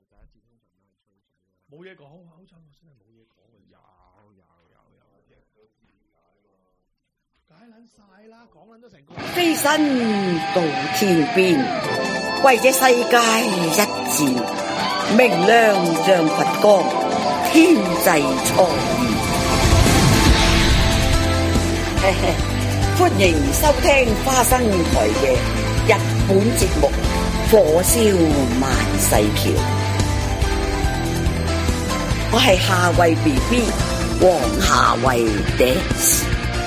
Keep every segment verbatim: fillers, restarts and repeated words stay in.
第一節通常都係吹水嘅。 冇嘢講，歐洲真係冇嘢講嘅。 有有有有， 解撚晒啦，講撚咗成個。 飛身到天邊，為這世界一戰，明亮像佛光，天際初現。歡迎收聽花生台嘅日本節目《火燒萬世橋》，我係夏慧 B B 黃夏慧 dance。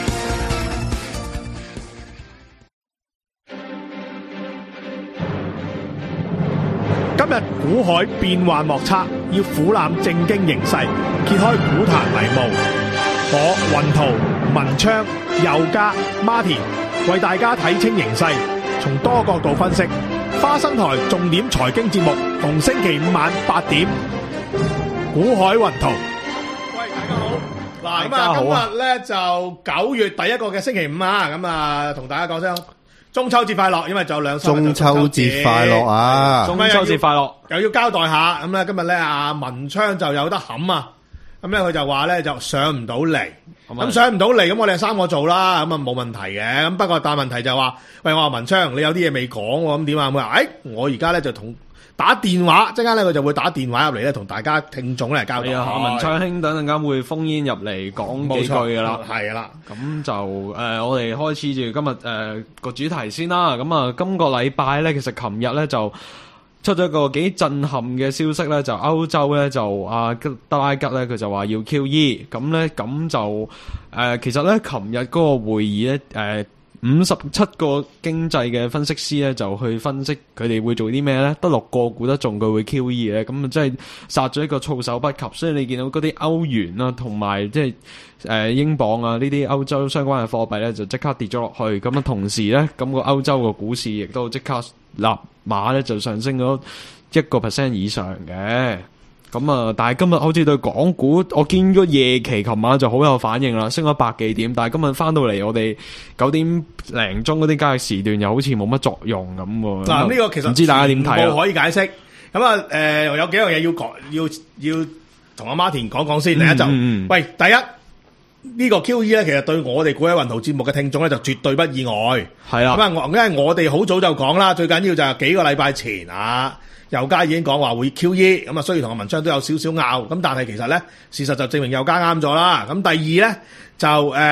今日股海變幻莫測，要俯覽正經形勢，揭開股壇迷霧。我雲圖、文昌、佑嘉、Martin 為大家睇清形勢，從多角度分析。花生台重點財經節目，逢星期五晚八點。股海雲圖。喂，大家好。嗱，咁啊，今日咧就九月第一個嘅星期五啊，咁啊，同大家講聲中秋節快樂，因為仲有兩三日中秋節快樂啊！ 中秋節快樂，又要交代下咁咧。今日咧，阿文昌就有得冚啊！咁咧，佢就話咧就上唔到嚟，咁上唔到嚟，咁我哋三個做啦，咁啊冇問題嘅。咁不過大問題就話，喂，我話文昌，你有啲嘢未講喎，咁點啊？佢話，誒，我而家咧就同打電話，陣間咧佢就會打電話入嚟咧，同大家聽眾咧交代。 阿文昌兄等陣間會烽煙入嚟講幾句噶啦， 係啦。 咁就誒、呃，我哋開始住今日誒個主題先啦。咁啊，今個禮拜咧，其實琴日咧就出咗個幾震撼嘅消息咧，就歐洲咧就阿德拉吉咧佢就話要 Q E， 咁咧咁就誒、呃，其實咧琴日嗰個會議咧誒。五十七個經濟嘅分析師咧，就去分析佢哋會做啲咩咧？得六個估得中佢會 Q E 咧，咁啊真係殺咗一個措手不及。所以你見到嗰啲歐元啊，同埋即係誒英鎊啊呢啲歐洲相關嘅貨幣咧，就即刻跌咗落去。咁啊同時咧，咁個歐洲個股市亦都即刻立馬咧就上升咗一個 percent 以上嘅。咁啊，但係今日好似對港股，我見咗夜期琴晚就好有反應啦，升咗百幾點。但係今日翻到嚟，我哋九點零鐘嗰啲交易時段又好似冇乜作用咁喎。 嗱，呢個其實唔知大家點睇啊？ 全部可以解釋。咁啊，誒，有幾樣嘢要講，要要同阿 Martin 講講先。第一就， 嗯嗯、 喂，第一呢、這個 Q E 咧，其實對我哋股海雲圖節目嘅聽眾咧，就絕對不意外。 係啊， 咁啊，因為我哋好早就講啦，最緊要就係幾個禮拜前啊。佑嘉已經講話會 Q E， 咁啊雖然同阿文昌都有少少拗，咁但係其實咧事實就證明佑嘉啱咗啦。咁第二咧就誒誒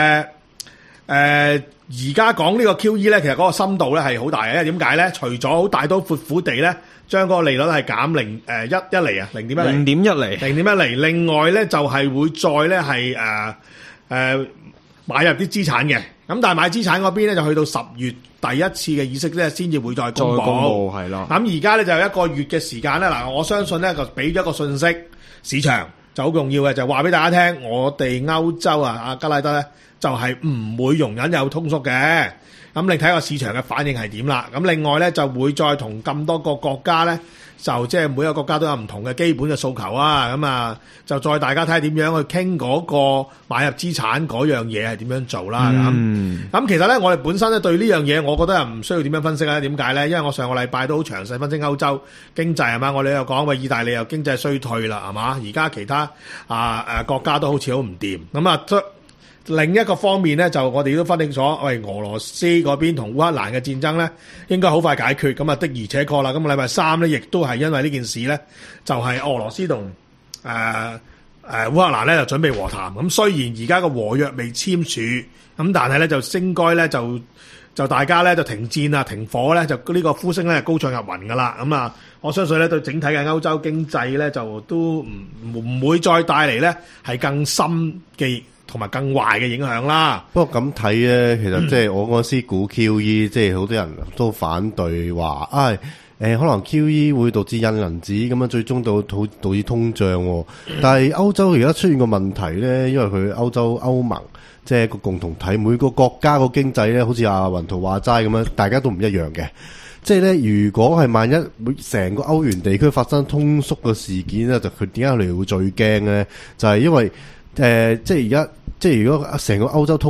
而家講呢個 Q E 咧，其實嗰個深度咧係好大嘅，因為點解咧？除咗好大刀闊斧地咧，將嗰個利率係減零誒一一厘啊，零點一厘， 零點一厘， 零點一厘。另外咧就係會再咧係誒誒買入啲資產嘅，咁但係買資產嗰邊咧就去到十月。第一次嘅議息咧，先至會再公佈。 再公佈係啦。咁而家咧就有一個月嘅時間咧，嗱，我相信咧就俾咗一個信息，市場就好重要嘅，就話俾大家聽，我哋歐洲啊，阿加拉德咧就係唔會容忍有通縮嘅。咁你睇下市場嘅反應係點啦。咁另外咧就會再同咁多個國家咧，就即係每一個國家都有唔同嘅基本嘅訴求啊。咁啊，就再大家睇下點樣去傾嗰個買入資產嗰樣嘢係點樣做啦。咁、嗯，咁其實咧，我哋本身咧對呢樣嘢，我覺得係唔需要點樣分析啊。點解咧？因為我上個禮拜都好詳細分析歐洲經濟係嘛，我哋又講喂，意大利又經濟衰退啦，係嘛？而家其他啊誒國家都好似好唔掂。咁啊，另一個方面咧，就我哋都分析咗，喂，俄羅斯嗰邊同烏克蘭嘅戰爭咧，應該好快解決。咁啊，的而且確啦。咁禮拜三咧，亦都係因為呢件事咧，就係、是、俄羅斯同誒誒烏克蘭咧就準備和談。咁雖然而家個和約未簽署，咁但係咧就應該咧就就大家咧就停戰啊、停火咧，就呢個呼聲咧高唱入雲噶啦。咁啊，我相信咧對整體嘅歐洲經濟咧就都唔唔會再帶嚟咧係更深嘅同埋更壞嘅影響啦。 不過咁睇咧，其實即係我嗰時估 Q E，即係好多人都反對話，唉、哎，誒可能 Q E 會導致印銀紙咁樣，最終導導導致通脹。但係歐洲而家出現個問題咧，因為佢歐洲歐盟即係一個共同體，每個國家個經濟咧，好似阿雲圖話齋咁樣，大家都唔一樣嘅。即係咧，如果係萬一成個歐元地區發生通縮嘅事件咧，就佢點解佢哋會最驚咧？就係、是、因為誒、呃，即係而家，即係如果成個歐洲通縮，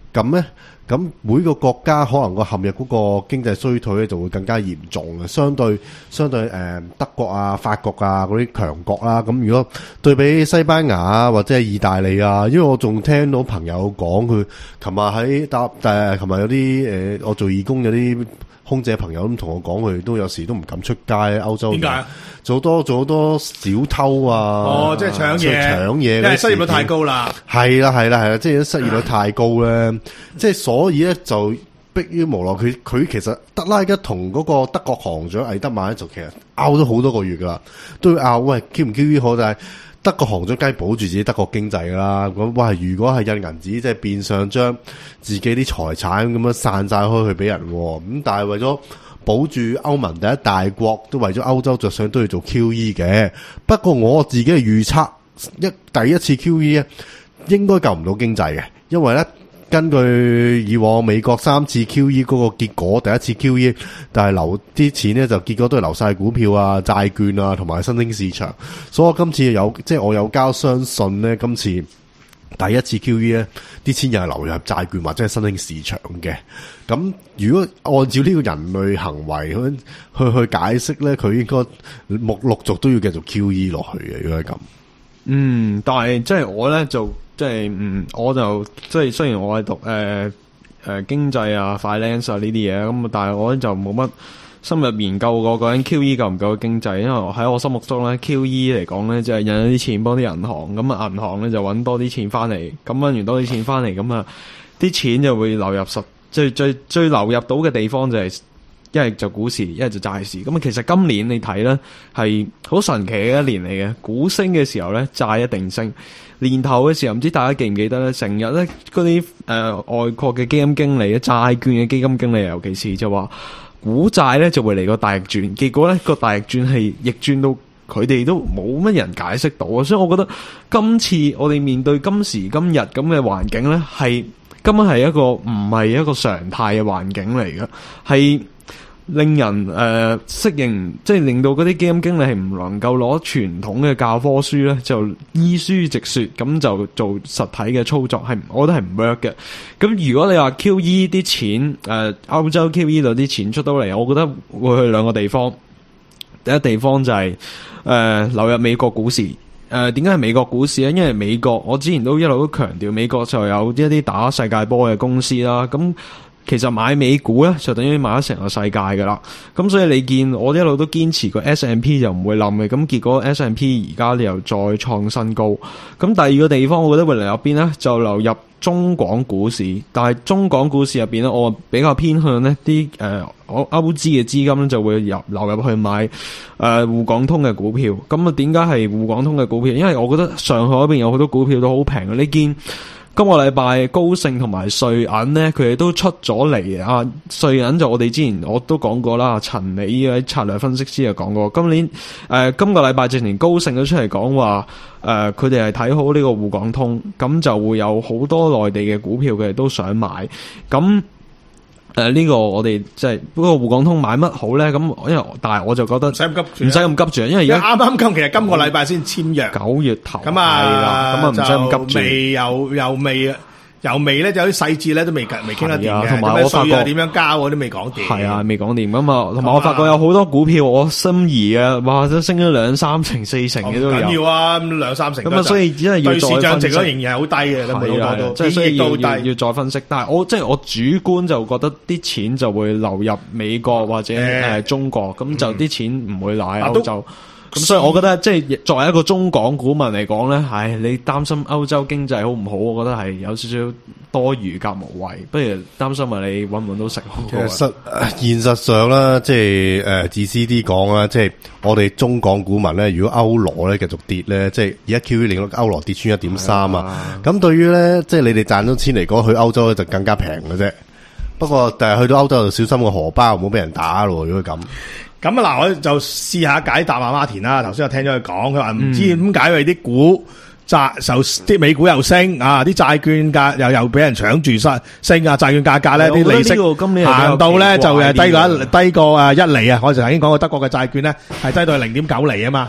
咁咧。咁每個國家可能個陷入嗰個經濟衰退咧就會更加嚴重嘅，相對相對誒、呃、德國啊、法國啊嗰啲強國啦。咁如果對比西班牙啊或者係意大利啊，因為我仲聽到朋友講佢琴日喺搭誒，琴日有啲誒，我做義工有啲空姐朋友咁同我講，佢哋都有時都唔敢出街。歐洲點解？ 做好多做好多小偷啊！ 哦，即係搶嘢， 搶嘢， 因為失業率太高啦。 係啦，係啦，係啦，即係失業率太高咧，即係所以咧就迫於無奈，佢佢其實德拉吉同嗰個德國行長魏德曼咧，就其實拗咗好多個月噶啦，都要拗喂 Q 唔 Q E 好，但係德國行長梗係保住自己德國經濟噶啦。咁哇，如果係印銀紙，即係變相將自己啲財產咁樣散晒開去俾人，咁但係為咗保住歐盟第一大國，都為咗歐洲着想，都要做 Q E 嘅。不過我自己嘅預測，一第一次 Q E 咧，應該救唔到經濟嘅，因為咧根據以往美國三次 Q E 嗰個結果，第一次 Q E， 但係留啲錢咧就結果都係流晒股票啊、債券啊同埋新興市場。所以我今次有即係我有交相信咧，今次第一次 Q E 咧，啲錢又係流入債券或者係新興市場嘅。咁如果按照呢個人類行為去去去解釋咧，佢應該陸陸續都要繼續 Q E 落去嘅。如果係咁， 嗯，但係即係我咧就即係嗯，我就即係雖然我係讀誒誒、呃呃、經濟啊、finance 啊呢啲嘢咁，但係我就冇乜深入研究過究竟 Q E 夠唔夠經濟，因為喺我心目中咧 Q E 嚟講咧，就係、是、印咗啲錢幫啲銀行，咁啊銀行咧就揾多啲錢翻嚟，咁揾完多啲錢翻嚟，咁啊啲錢就會流入實。最最最流入到嘅地方就係一係就股市，一係就債市。咁啊，其實今年你睇咧係好神奇嘅一年嚟嘅。股升嘅時候咧，債一定升。年頭嘅時候，唔知大家記唔記得咧？成日咧嗰啲誒外國嘅基金經理、債券嘅基金經理，尤其是就話股債咧就會嚟個大逆轉。結果咧個大逆轉係逆轉到佢哋都冇乜人解釋到啊！所以我覺得今次我哋面對今時今日咁嘅環境咧，係根本係一個唔係一個常態嘅環境嚟嘅，係令人誒、呃、適應，即係令到嗰啲基金經理係唔能夠攞傳統嘅教科書咧，就依書直說咁就做實體嘅操作，係我覺得係唔 work 嘅。咁如果你話 Q E 啲錢誒歐、呃、洲 Q E 度啲錢出到嚟，我覺得會去兩個地方。第一地方就係、是、誒、呃、流入美國股市。誒，點解係美國股市咧？因為美國，我之前都一路都強調，美國就有一啲打世界波嘅公司啦。咁其實買美股咧，就等於買咗成個世界噶啦。咁所以你見我一路都堅持個 S and P 就唔會冧嘅。咁結果 S and P 而家又再創新高。咁第二個地方，我覺得會流入邊咧，就流入中港股市。但係中港股市入邊咧，我比較偏向呢啲誒，我歐資嘅資金咧就會入流入去買誒滬港通嘅股票。咁啊，點解係滬港通嘅股票？因為我覺得上海嗰邊有好多股票都好平嘅。你見今個禮拜高盛同埋瑞銀咧，佢哋都出咗嚟啊！瑞銀就我哋之前我都講過啦，陳李嘅策略分析師又講過，今年誒、呃、今個禮拜直情高盛都出嚟講話，誒佢哋係睇好呢個滬港通，咁就會有好多內地嘅股票佢哋都想買，咁。誒，呢、呃這個我哋即係不過滬港通買乜好咧？咁因為但係我就覺得唔使咁急，唔使咁急住，因為而家啱啱今其實今個禮拜先簽約， 九月頭咁啊， 係啦，咁啊唔使咁急住， 未有又未又未咧，就有啲細節咧都未未傾得掂嘅， 同埋我發覺點樣交我都未講掂， 係啊，未講掂咁啊，同埋我發覺有好多股票我心儀嘅，哇都升咗兩三成、四成嘅都有， 緊要啊，兩三成咁啊，所以真係要再分析， 對市漲值都仍然係好低嘅，咁好多都， 即係所以要要要再分析。但係我即係我主觀就覺得啲錢就會流入美國或者誒中國，咁就啲錢唔會留喺歐洲。咁所以我覺得即係作為一個中港股民嚟講咧，唉，你擔心歐洲經濟好唔好？我覺得係有少少多餘及無謂，不如擔心埋你搵唔搵到食好過。 其實現實上啦，即係誒自私啲講啦，即係我哋中港股民咧，如果歐羅咧繼續跌咧，即係而家 Q E 令到歐羅跌穿一點三啊，咁對於咧即係你哋賺咗錢嚟講，去歐洲咧就更加平嘅啫。不過但係去到歐洲就小心個荷包，唔好俾人打咯。如果咁。 咁啊嗱，我就試下解答阿馬田啦。頭先我聽咗佢講，佢話唔知點解為啲股債就啲美股又升啊，啲債券價又又俾人搶住升升啊，債券價格咧啲利息行到咧就誒低過一低過誒一厘啊。我就頭先講過德國嘅債券咧係低到零點九厘啊嘛。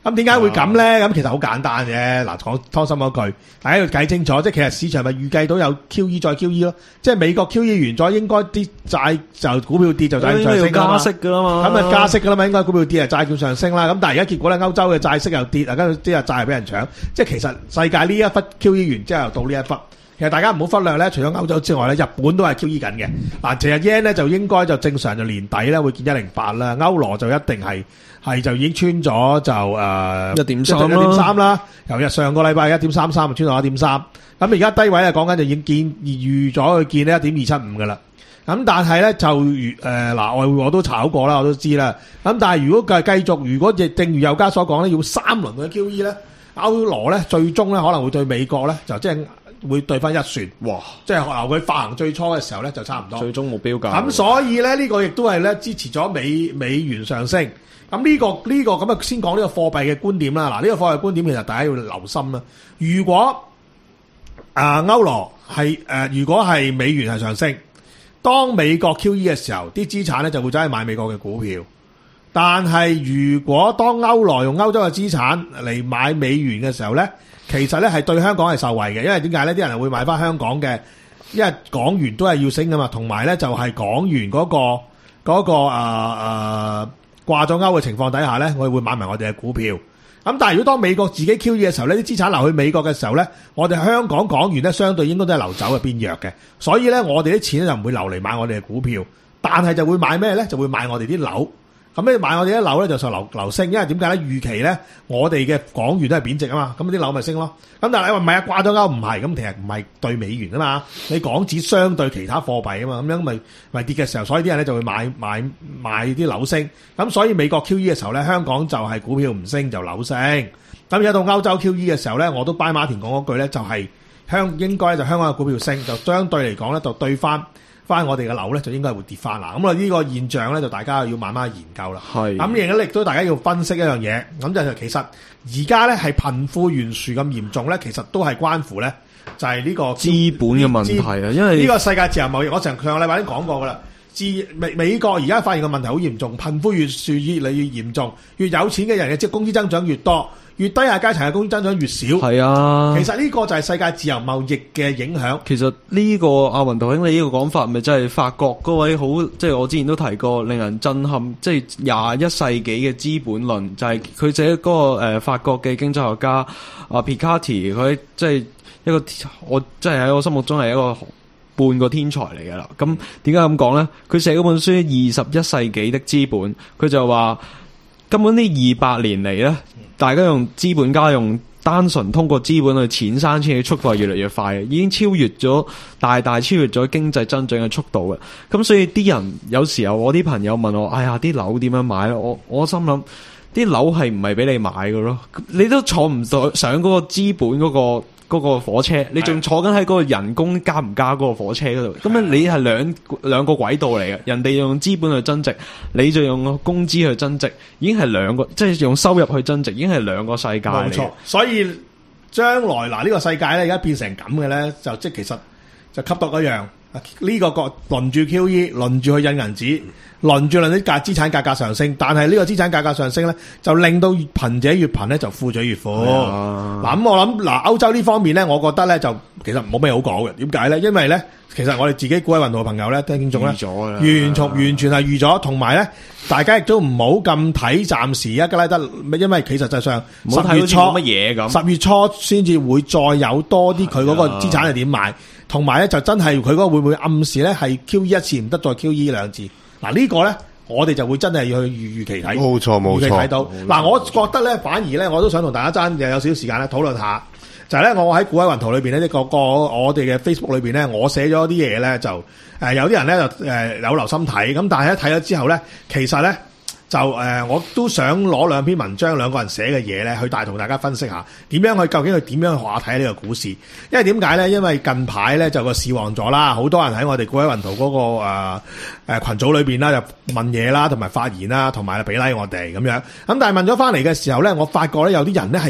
咁點解會咁咧？咁其實好簡單嘅。嗱，講湯心嗰句，大家要計清楚，即係其實市場咪預計到有 Q E 再 Q E 咯，即係美國 Q E 完咗，應該啲債就股票跌就債上升加息噶啦嘛， 咁啊加息噶啦嘛，應該股票跌啊債券上升啦。咁但係而家結果咧，歐洲嘅債息又跌啊，跟住啲啊債係俾人搶，即係其實世界呢一忽 Q E 完之後到呢一忽。其實大家唔好忽略咧，除咗歐洲之外咧，日本都係 Q E 緊嘅。嗱，其實 yen 咧就應該就正常就年底咧會見一零八啦，歐羅就一定係係就已經穿咗就誒一點三一點三啦。由日上個禮拜一點三三就穿到一點三，咁而家低位啊講緊就已經見預咗去見呢一點二七五噶啦。咁但係咧就誒嗱外匯我都炒過啦，我都知啦。咁但係如果繼繼續，如果亦正如有家所講咧，要三輪嘅 Q E 咧，歐羅咧最終咧可能會對美國咧就即係。會對翻一算，哇！即係由佢發行最初嘅時候咧，就差唔多。 最終目標價。 咁所以咧，呢、這個亦都係咧支持咗美美元上升。咁呢、這個呢、這個咁啊，先講呢個貨幣嘅觀點啦。嗱，呢個貨幣觀點其實大家要留心啦。如果啊歐羅係誒，如果係美元係上升，當美國 Q E 嘅時候，啲資產咧就會走去買美國嘅股票。但係如果當歐羅用歐洲嘅資產嚟買美元嘅時候咧，其實咧係對香港係受惠嘅，因為點解咧？啲人會買翻香港嘅，因為港元都係要升噶嘛，同埋咧就係港元嗰、嗰個嗰、嗰個誒誒掛咗鈎嘅情況底下咧，我哋會買埋我哋嘅股票。咁但係如果當美國自己 Q E 嘅時候呢，啲資產流去美國嘅時候咧，我哋香港港元咧相對應該都係流走嘅變弱嘅，所以咧我哋啲錢咧就唔會流嚟買我哋嘅股票，但係就會買咩咧？就會買我哋啲樓。咁咧買我哋啲樓咧就受流流升，因為點解咧？預期咧我哋嘅港元都係貶值啊嘛，咁啲樓咪升咯。咁但係你話唔係啊，掛咗鈎唔係，咁其實唔係對美元啊嘛，你港紙相對其他貨幣啊嘛，咁樣咪咪跌嘅時候，所以啲人咧就會買買買啲樓升。咁所以美國 Q E 嘅時候咧，香港就係股票唔升就樓升。咁而家到歐洲 Q E 嘅時候咧，我都拜馬田講嗰句咧，就係香應該就香港嘅股票升，就相對嚟講咧就對翻。翻我哋嘅樓咧，就應該會跌翻啦。咁啊，呢個現象咧，就大家要慢慢研究啦。係咁，而家亦都大家要分析一樣嘢。咁就其實而家咧係貧富懸殊咁嚴重咧，其實都係關乎咧，就係呢個資本嘅問題啊。因為呢個世界自由貿易，我上上個禮拜已經講過噶啦。自美美國而家發現嘅問題好嚴重，貧富懸殊越嚟越嚴重，越有錢嘅人嘅即係工資增長越多。越低下階層嘅工資增長越少，係啊。其實呢個就係世界自由貿易嘅影響。 其實呢個阿雲導兄你呢個講法，咪真係法國嗰位好，即係我之前都提過，令人震撼，即係廿一世紀嘅資本論，就係佢寫嗰個誒法國嘅經濟學家阿皮卡提，佢即係一個我即係喺我心目中係一個半個天才嚟噶啦。咁點解咁講咧？佢寫嗰本書《二十一世紀的資本》，佢就話根本呢二百年嚟咧。大家用資本家用單純通過資本去錢生錢嘅速度係越嚟越快嘅，已經超越咗大大超越咗經濟增長嘅速度嘅。咁所以啲人有時候我啲朋友問我，哎呀啲樓點樣買咧？我我心諗啲樓係唔係俾你買嘅咯？你都坐唔上上嗰個資本嗰個。嗰個火車，你仲坐緊喺嗰個人工加唔加嗰個火車嗰度？咁樣你係兩兩個軌道嚟嘅，人哋用資本去增值，你就用工資去增值，已經係兩個，即係用收入去增值，已經係兩個世界嚟嘅。冇錯， 所以將來嗱呢個世界咧，而家變成咁嘅咧，就即係其實就吸毒一樣。呢個個輪住 Q E， 輪住去印銀紙，輪住令啲價資產價格上升，但係呢個資產價格上升咧，就令到貧者越貧咧，就富者越富。嗱咁、啊、我諗嗱歐洲呢方面咧，我覺得咧就其實冇咩好講嘅。點解咧？因為咧，其實我哋自己股海運動嘅朋友咧，聽眾咧，完全完全係預咗，同埋咧，大家亦都唔好咁睇暫時而家吉拉德，因為其實際上十月初乜嘢咁，十月初先至會再有多啲佢嗰個資產係點賣。同埋咧就真係佢嗰個會唔會暗示咧係 Q E 一次唔得再 Q E 兩次？嗱、這個、呢個咧我哋就會真係要去預預期睇。冇錯冇錯。預期睇到嗱，我覺得咧反而咧我都想同大家爭又有少少時間咧討論下，就係、是、咧我喺股海雲圖裏邊咧呢個個我哋嘅 Facebook 裏邊咧，我寫咗啲嘢咧就誒、呃、有啲人咧就誒、呃、有留心睇，咁但係一睇咗之後咧，其實咧。就誒、呃，我都想攞兩篇文章，兩個人寫嘅嘢咧，去帶同大家分析下點樣去究竟佢點樣學下睇呢個股市。因為點解咧？因為近排咧就個市旺咗啦，好多人喺我哋股海雲圖嗰、那個誒誒、呃呃、群組裏邊啦，就問嘢啦，同埋發言啦，同埋俾 like 我哋咁樣。咁但係問咗翻嚟嘅時候咧，我發覺咧有啲人咧係完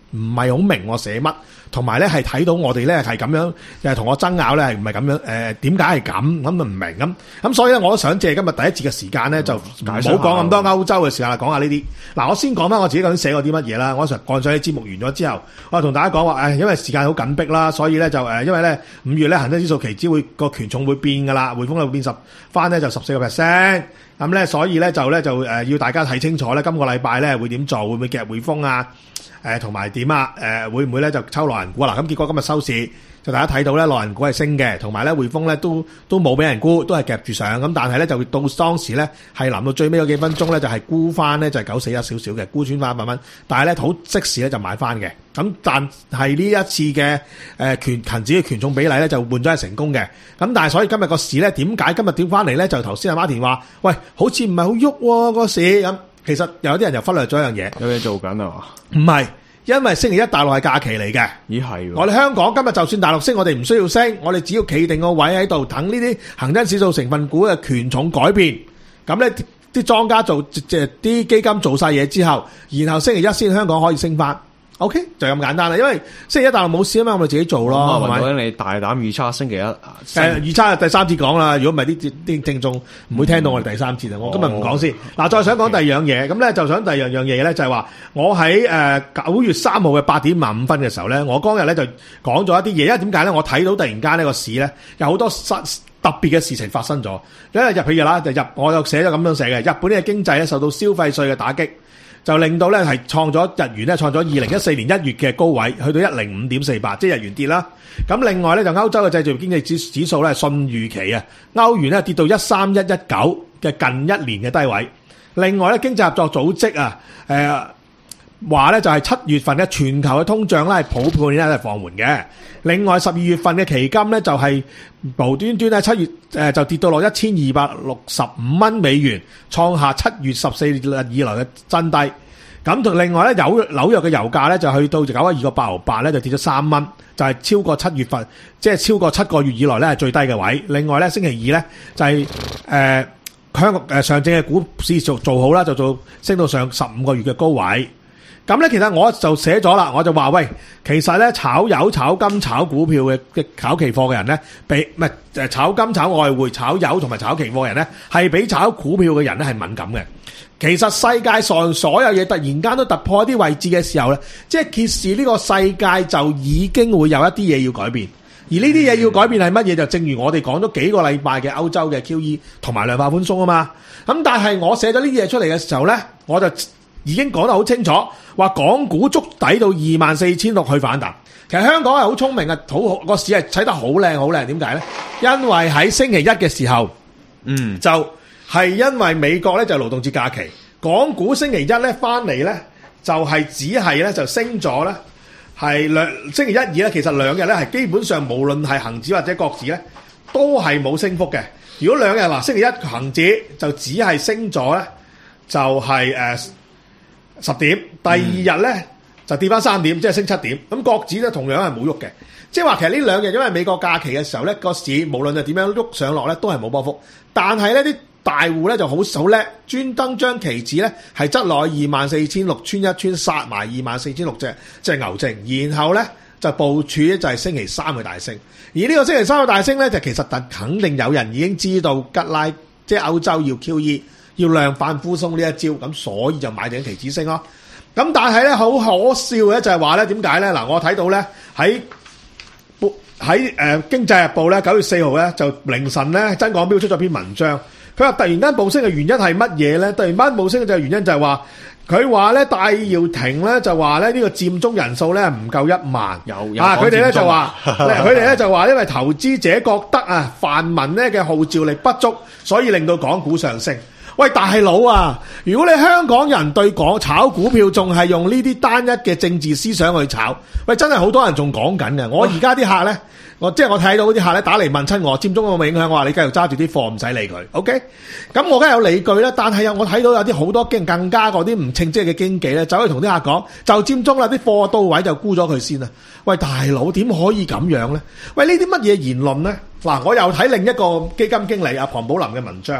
唔係好明我寫乜，同埋咧係睇到我哋咧係咁樣誒同我爭拗咧係唔係咁樣誒？點解係咁咁啊唔明咁咁？所以咧我都想借今日第一節嘅時間咧，就唔好講咁多歐洲嘅時間啦，講下呢啲。嗱，我先講翻我自己究竟寫過啲乜嘢啦。我上幹上啲節目完咗之後，我同大家講話誒，因為時間好緊迫啦，所以咧就誒，因為咧五月咧恒生指數期指會個權重會變噶啦，匯豐咧會變十翻咧就十四個 percent。咁咧，所以咧就咧就誒要大家睇清楚咧，今個禮拜咧會點做，會唔會夾匯豐啊？誒同埋點啊？誒會唔會咧就抽內銀股啊？嗱，咁結果今日收市就大家睇到咧，內銀股係升嘅，同埋咧匯豐咧都都冇俾人沽，都係夾住上。咁但係咧就到當時咧係臨到最尾嗰幾分鐘咧就係沽翻咧就係九四一少少嘅，沽穿翻一百蚊。但係咧好即時咧就買翻嘅。咁但係呢一次嘅誒權恆指嘅權重比例咧就換咗係成功嘅。咁但係所以今日個市咧點解今日跌翻嚟咧？就頭先阿馬田話，喂，好似唔係好喐喎個市咁。其實有啲人就忽略咗一樣嘢， 有嘢做緊啊嘛？ 唔係，因為星期一大陸係假期嚟嘅。 咦係喎？ 我哋香港今日就算大陸升，我哋唔需要升，我哋只要企定個位喺度，等呢啲恒生指數成分股嘅權重改變。咁咧啲莊家做即係啲基金做晒嘢之後，然後星期一先香港可以升翻。O、okay? K 就咁簡單啦，因為星期一大陸冇事啊嘛，我哋自己做咯，係咪、 嗯？你大膽預測星期一誒預測第三節講啦，如果唔係啲啲聽眾唔會聽到我哋第三節啊。嗯、我今日唔講先。嗱、哦，再想講第二樣嘢，咁咧就想第二樣樣嘢咧，就係話我喺誒九月三號嘅八點五十五分嘅時候咧，我當日咧就講咗一啲嘢，因為點解咧？我睇到突然間呢個市咧有好多特別嘅事情發生咗。因為入譬如啦，就入我又寫咗咁樣寫嘅，日本呢個經濟咧受到消費稅嘅打擊。就令到咧係創咗日元咧創咗二零一四年一月嘅高位，去到一零五點四八，即係日元跌啦。咁另外咧就歐洲嘅製造業經濟指指數咧順預期啊，歐元咧跌到一三一一九嘅近一年嘅低位。另外咧經濟合作組織啊，誒話咧就係七月份嘅全球嘅通脹咧係普遍咧係放緩嘅。另外十二月份嘅期金咧就係無端端咧七月誒就跌到落一千二百六十五蚊美元，創下七月十四日以來嘅新低。咁同另外咧紐紐約嘅油價咧就去到九十二個八毫八咧就跌咗三蚊，就係、是、超過七月份即係超過七個月以來咧係最低嘅位。另外咧星期二咧就係誒香港誒上證嘅股市做做好啦，就做升到上十五個月嘅高位。咁咧，其實我就寫咗啦，我就話喂，其實咧炒油、炒金、炒股票嘅嘅炒期貨嘅人咧，比唔係誒炒金、炒外匯、炒油同埋炒期貨嘅人咧，係比炒股票嘅人咧係敏感嘅。其實世界上所有嘢突然間都突破一啲位置嘅時候咧，即係揭示呢個世界就已經會有一啲嘢要改變。而呢啲嘢要改變係乜嘢？就正如我哋講咗幾個禮拜嘅歐洲嘅 Q E 同埋量化寬鬆啊嘛。咁但係我寫咗呢啲嘢出嚟嘅時候咧，我就已經講得好清楚，話港股築底到二萬四千六去反彈。其實香港係好聰明嘅，好個市係睇得好靚好靚。點解咧？因為喺星期一嘅時候，嗯，就係因為美國咧就勞動節假期，港股星期一咧翻嚟咧就係只係咧就升咗咧，係兩星期一二咧，其實兩日咧係基本上無論係恒指或者國指咧都係冇升幅嘅。如果兩日嗱，星期一恒指就只係升咗咧，就係、是、誒。呃十點，第二日咧、嗯、就跌翻三點，即係升七點。咁國指咧同樣係冇喐嘅，即係話其實呢兩日因為美國假期嘅時候咧，個市無論係點樣喐上落咧都係冇波幅。但係咧啲大戶咧就好好叻，專登將期指咧係側落二萬四千六穿一穿殺埋二萬四千六隻即係牛證，然後咧就部署咧就係星期三嘅大升。而呢個星期三嘅大升咧就其實肯定有人已經知道吉拉即係歐洲要 Q E。要量化寬鬆呢一招，咁所以就買定期指升咯。咁但係咧好可笑嘅就係話咧點解咧？嗱，我睇到咧喺喺誒經濟日報咧九月四號咧就凌晨咧真港標出咗篇文章，佢話突然間暴升嘅原因係乜嘢咧？突然間暴升嘅就係原因就係話佢話咧戴耀廷咧就話咧呢個佔中人數咧唔夠一萬，有啊佢哋咧就話佢哋咧就話因為投資者覺得啊泛民咧嘅號召力不足，所以令到港股上升。喂，大佬啊！如果你香港人對港炒股票仲係用呢啲單一嘅政治思想去炒，喂，真係好多人仲講緊嘅。我而家啲客咧，我即係我睇到啲客咧打嚟問親我，佔中有冇影響？我話你繼續揸住啲貨，唔使理佢。OK，咁我梗係有理據啦。但係我睇到有啲好多經更加嗰啲唔稱職嘅經紀咧，走去同啲客講就佔中啦，啲貨到位就沽咗佢先啦。喂，大佬點可以咁樣咧？喂，呢啲乜嘢言論咧？嗱，我又睇另一個基金經理阿龐寶林嘅文章。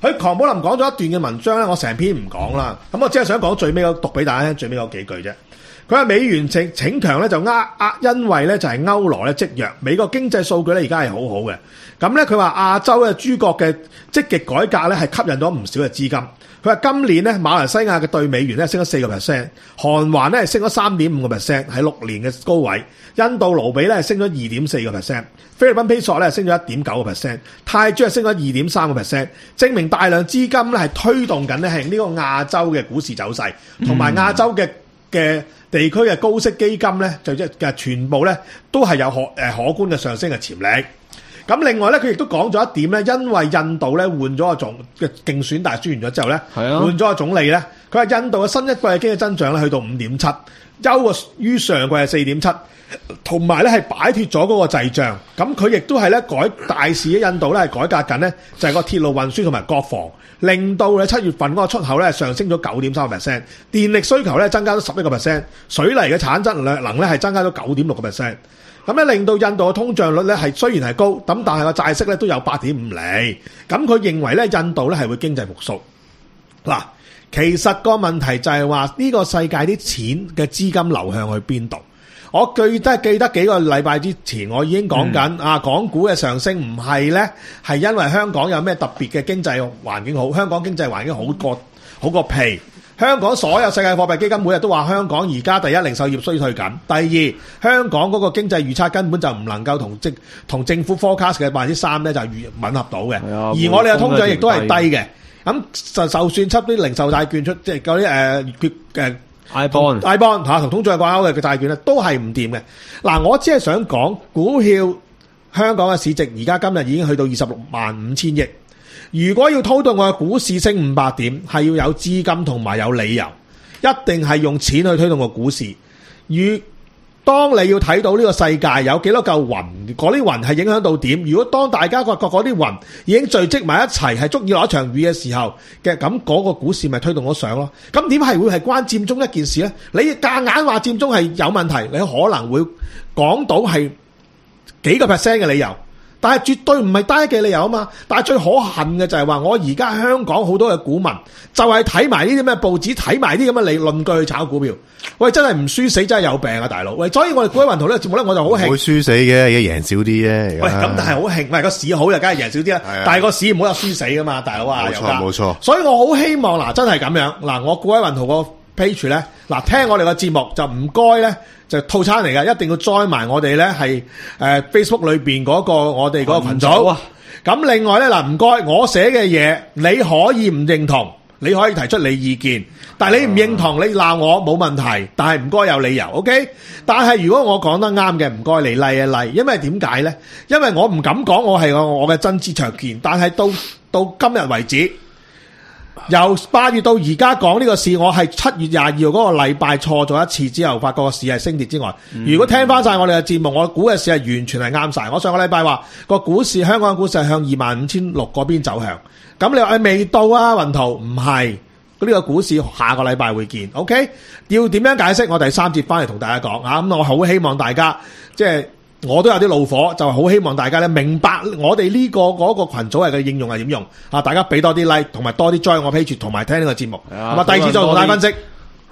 佢龐寶林講咗一段嘅文章咧，我成篇唔講啦。咁我只係想講最尾嗰讀俾大家聽，最尾嗰幾句啫。佢話美元請請強咧就呃呃，因為咧就係歐羅咧積弱，美國經濟數據咧而家係好好嘅。咁咧佢話亞洲嘅諸國嘅積極改革咧係吸引咗唔少嘅資金。佢話今年咧馬來西亞嘅對美元咧升咗四個 percent， 韓環咧係升咗三點五個 percent， 係六年嘅高位。印度盧比咧係升咗二點四個 percent， 菲律賓披索咧升咗一點九個 percent， 泰銖係升咗二點三個 percent， 證明大量資金咧係推動緊咧係呢個亞洲嘅股市走勢，同埋亞洲嘅嘅地區嘅高息基金咧就即係全部咧都係有可誒可觀嘅上升嘅潛力。咁另外咧，佢亦都講咗一點咧，因為印度咧換咗個總嘅競選大選完咗之後咧， 係啊， 換咗個總理咧，佢話印度嘅新一季嘅經濟增長咧去到五點七，優過於上季係四點七，同埋咧係擺脱咗嗰個滯脹。咁佢亦都係咧改大市嘅印度咧係改革緊咧，就係個鐵路運輸同埋國防，令到咧七月份嗰個出口咧上升咗九點三個 percent， 電力需求咧增加咗十一個 percent， 水泥嘅產質量能咧係增加咗九點六個 percent。咁咧令到印度嘅通脹率咧係雖然係高，咁但係個債息咧都有八點五厘。咁佢認為咧印度咧係會經濟復甦。嗱，其實個問題就係話呢個世界啲錢嘅資金流向去邊度？我記得記得幾個禮拜之前我已經講緊、嗯、啊，港股嘅上升唔係咧係因為香港有咩特別嘅經濟環境好，香港經濟環境好過好過屁。香港所有世界貨幣基金每日都話香港而家第一零售業衰退緊，第二香港嗰個經濟預測根本就唔能夠同政同政府 forecast 嘅百分之三咧就預吻合到嘅，而我哋嘅通脹亦都係低嘅。咁就就算出啲零售債券出，即係嗰啲誒決誒 I bond I bond 嚇同通脹掛鈎嘅債券咧，都係唔掂嘅。嗱，我只係想講股票香港嘅市值而家今日已經去到二十六萬五千億。如果要推動我嘅股市升五百點，係要有資金同埋有理由，一定係用錢去推動個股市。如當你要睇到呢個世界有幾多嚿雲，嗰啲雲係影響到點？如果當大家覺覺嗰啲雲已經聚積埋一齊，係足以落一場雨嘅時候嘅，咁嗰個股市咪推動咗上咯？咁點係會係關佔中一件事呢？你夾硬話佔中係有問題，你可能會講到係幾個 percent 嘅理由。但係絕對唔係單一嘅理由啊嘛！但係最可恨嘅就係話，我而家香港好多嘅股民就係睇埋呢啲咩報紙，睇埋啲咁嘅理論據去炒股票。喂，真係唔輸死，真係有病啊，大佬！喂，所以我哋股海雲圖呢個節目咧，我就好興。會輸死嘅，而家贏少啲啫。 喂，咁但係好興，喂個市好就梗係贏少啲啦。但係個市唔好有輸死噶嘛，大佬啊！ 冇錯冇錯。 所以我好希望嗱，真係咁樣嗱，我股海雲圖個 page 咧，嗱聽我哋個節目就唔該咧。就套餐嚟㗎，一定要 join 埋我哋咧，係誒 Facebook 裏邊嗰個我哋嗰個群組啊。咁另外咧嗱，唔該，我寫嘅嘢你可以唔認同，你可以提出你意見，但係你唔認同，你鬧我冇問題，但係唔該有理由 ，OK？ 但係如果我講得啱嘅，唔該你 like 一 like，因為點解咧？因為我唔敢講我係我我嘅真知灼見，但係到到今日為止。由八月到而家講呢個市，我係七月廿二號嗰個禮拜錯咗一次之後，發覺個市係升跌之外。如果聽翻晒我哋嘅節目，我估嘅市係完全係啱晒。我上個禮拜話個股市，香港股市係向二萬五千六嗰邊走向。咁你話係未到啊？雲圖唔係，呢、這個股市下個禮拜會見。OK， 要點樣解釋？我第三節翻嚟同大家講啊。咁我好希望大家即係。我都有啲怒火，就好希望大家咧明白我哋呢個嗰個群組係嘅應用係點用啊！大家俾多啲 like， 同埋多啲 join 我 page， 同埋聽呢個節目。咁啊，第二次再同大家分析。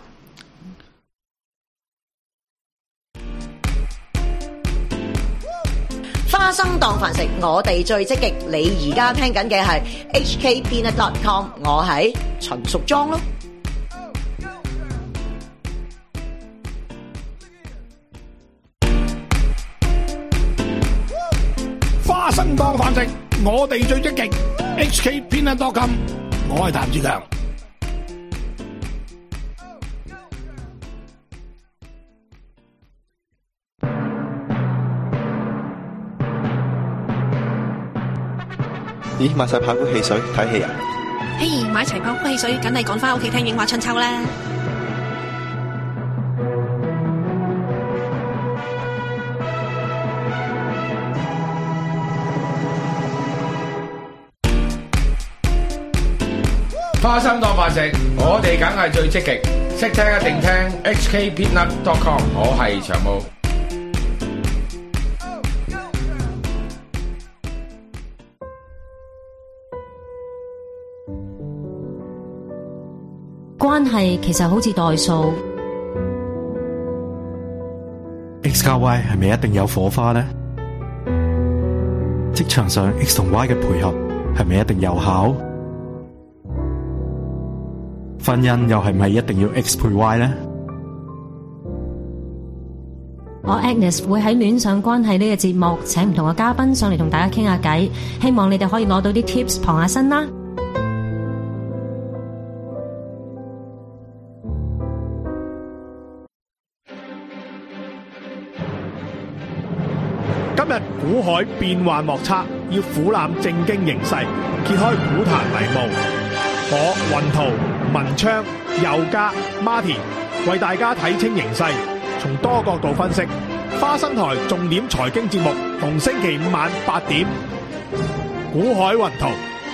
花生當飯食，我哋最積極。你而家聽緊嘅係 H K Peanut dot com， 我係陳淑莊咯。 花生當飯食，我哋最積極。H K Peanut dot com， 我係譚志強。 咦，買晒爆谷汽水睇戲啊？ 嘿，買齊爆谷汽水，梗係趕翻屋企聽影畫春秋啦！ 花生當飯食，我哋梗係最積極，識聽一定聽 H K Peanut dot com， 我係長毛。 關係其實好似代數。 X 加 Y 係咪一定有火花呢？職場上 X 同 Y 嘅配合係咪一定有效？婚姻又係咪一定要 X 配 Y 呢？ 我 Agnes 會喺戀上關係呢個節目請唔同嘅嘉賓上嚟同大家傾下偈，希望你哋可以攞到啲 tips 傍下身啦。 今日股海變幻莫測，要俯瞰正經形勢，揭開股壇迷霧。我雲圖、文昌、佑嘉、Martin 為大家睇清形勢，從多角度分析。花生台重點財經節目，逢星期五晚八點，股海雲圖。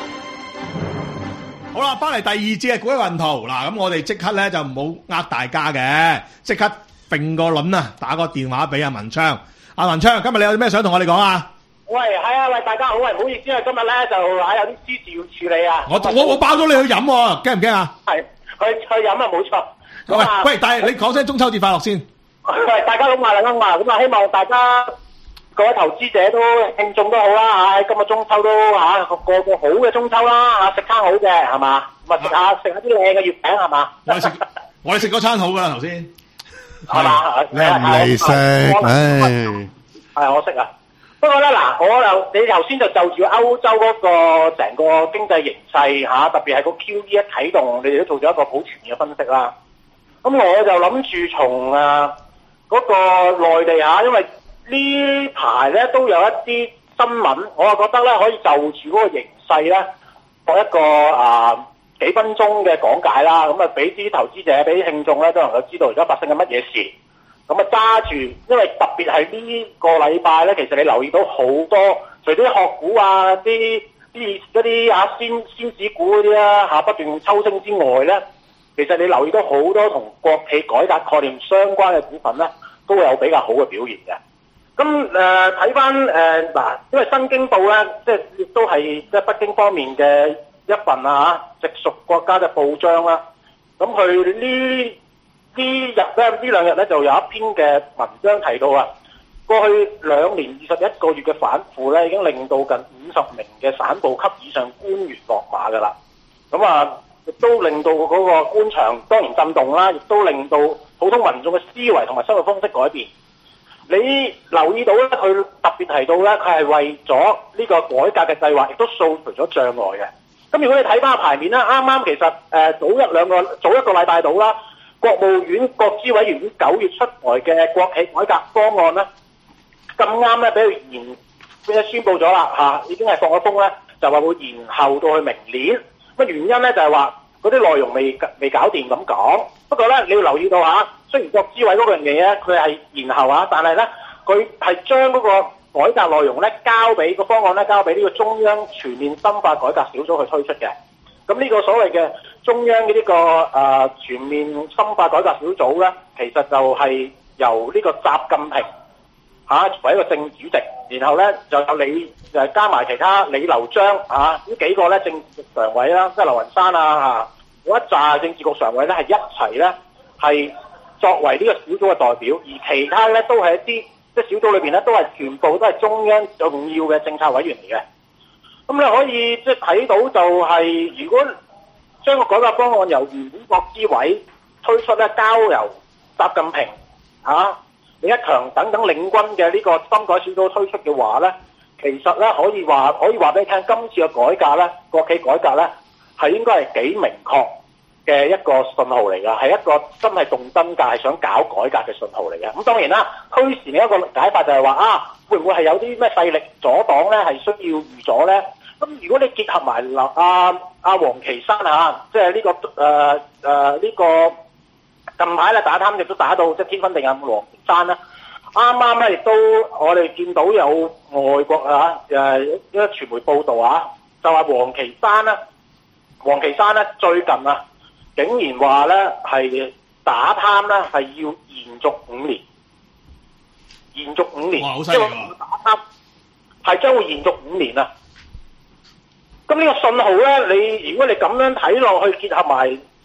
好啦，翻嚟第二節嘅股海雲圖。嗱，咁我哋即刻咧就唔好呃大家嘅，即刻揈個輪啊，打個電話俾阿文昌。阿文昌，今日你有啲咩想同我哋講啊？ 喂，係啊，喂，大家好，喂，唔好意思啊，今日咧就係有啲私事要處理啊。 我我我包咗你去飲喎，驚唔驚啊？ 係，去去飲啊，冇錯。 喂喂，但係你講聲中秋節快樂先。 喂，大家好嘛，兩嘛，咁啊，希望大家各位投資者都聽眾都好啦嚇，今日中秋都嚇過個好嘅中秋啦嚇，食餐好嘅係嘛，咁啊食下食下啲靚嘅月餅係嘛。 我哋食我哋食嗰餐好噶啦頭先。 係嘛？ 你唔嚟食，唉， 係我識啊。不過咧嗱，我又你頭先就就住歐洲嗰個成個經濟形勢嚇，特別係個 Q E 一啟動，你哋都做咗一個好全面嘅分析啦。咁我就諗住從啊嗰個內地嚇，因為呢排咧都有一啲新聞，我就覺得咧可以就住嗰個形勢咧作一個啊幾分鐘嘅講解啦。咁啊，俾啲投資者、俾啲聽眾咧都能夠知道而家發生緊乜嘢事。咁啊，揸住，因為特別係呢個禮拜咧，其實你留意到好多，除咗學股啊、啲啲嗰啲啊仙仙子股嗰啲啦嚇不斷抽升之外咧，其實你留意到好多同國企改革概念相關嘅股份咧，都有比較好嘅表現嘅。咁誒睇翻誒嗱，因為新京報咧，即係亦都係即係北京方面嘅一份啊嚇，直屬國家嘅報章啦。咁佢呢？呢日咧，呢兩日咧就有一篇嘅文章提到啊，過去兩年二十一個月嘅反腐咧，已經令到近五十名嘅省部級以上官員落馬㗎啦。咁啊，亦都令到嗰個官場當然震動啦，亦都令到普通民眾嘅思維同埋生活方式改變。你留意到咧，佢特別提到咧，佢係為咗呢個改革嘅計劃，亦都掃除咗障礙嘅。咁如果你睇翻個牌面啦，啱啱其實誒、呃、早一兩個早一個禮拜到啦。國務院國資委員會九月出台嘅國企改革方案咧，咁啱咧俾佢延，俾佢宣佈咗啦嚇，已經係放咗風咧，就話會延後到去明年。乜原因咧就係話嗰啲內容未未搞掂咁講。不過咧你要留意到嚇，雖然國資委嗰樣嘢咧佢係延後啊，但係咧佢係將嗰個改革內容咧交俾個方案咧交俾呢個中央全面深化改革小組去推出嘅。咁呢個所謂嘅中央嘅呢、這個誒、呃、全面深化改革小組咧，其實就係由呢個習近平嚇、啊、為一個正主席，然後咧就有李誒加埋其他李劉張嚇呢、啊、幾個咧政治局常委啦，即係劉雲山啊嚇嗰一紮政治局常委咧係一齊咧係作為呢個小組嘅代表，而其他咧都係一啲即係小組裏邊咧都係全部都係中央重要嘅政策委員嚟嘅。咁你可以即係睇到就係、是，如果將個改革方案由原本國資委推出咧，交由習近平、啊、李克強等等領軍嘅呢個深改小組推出嘅話咧，其實咧可以話可以話俾你聽，今次嘅改革咧，國企改革咧係應該係幾明確嘅一個信號嚟㗎，係一個真係動真格係想搞改革嘅信號嚟嘅。咁當然啦，推前嘅一個解法就係話啊，會唔會係有啲咩勢力阻擋咧？係需要預咗咧？咁如果你結合埋嗱阿阿王岐山嚇，即係呢個誒誒呢個近排咧打貪亦都打到即係天昏地暗，王岐山咧啱啱咧亦都我哋見到有外國啊誒一啲傳媒報道啊，就話王岐山咧，王岐山咧最近啊竟然話咧係打貪咧係要延續五年，延續五年，即係打貪係將會延續五年啊！咁呢個信號咧，你如果你咁樣睇落去，結合埋即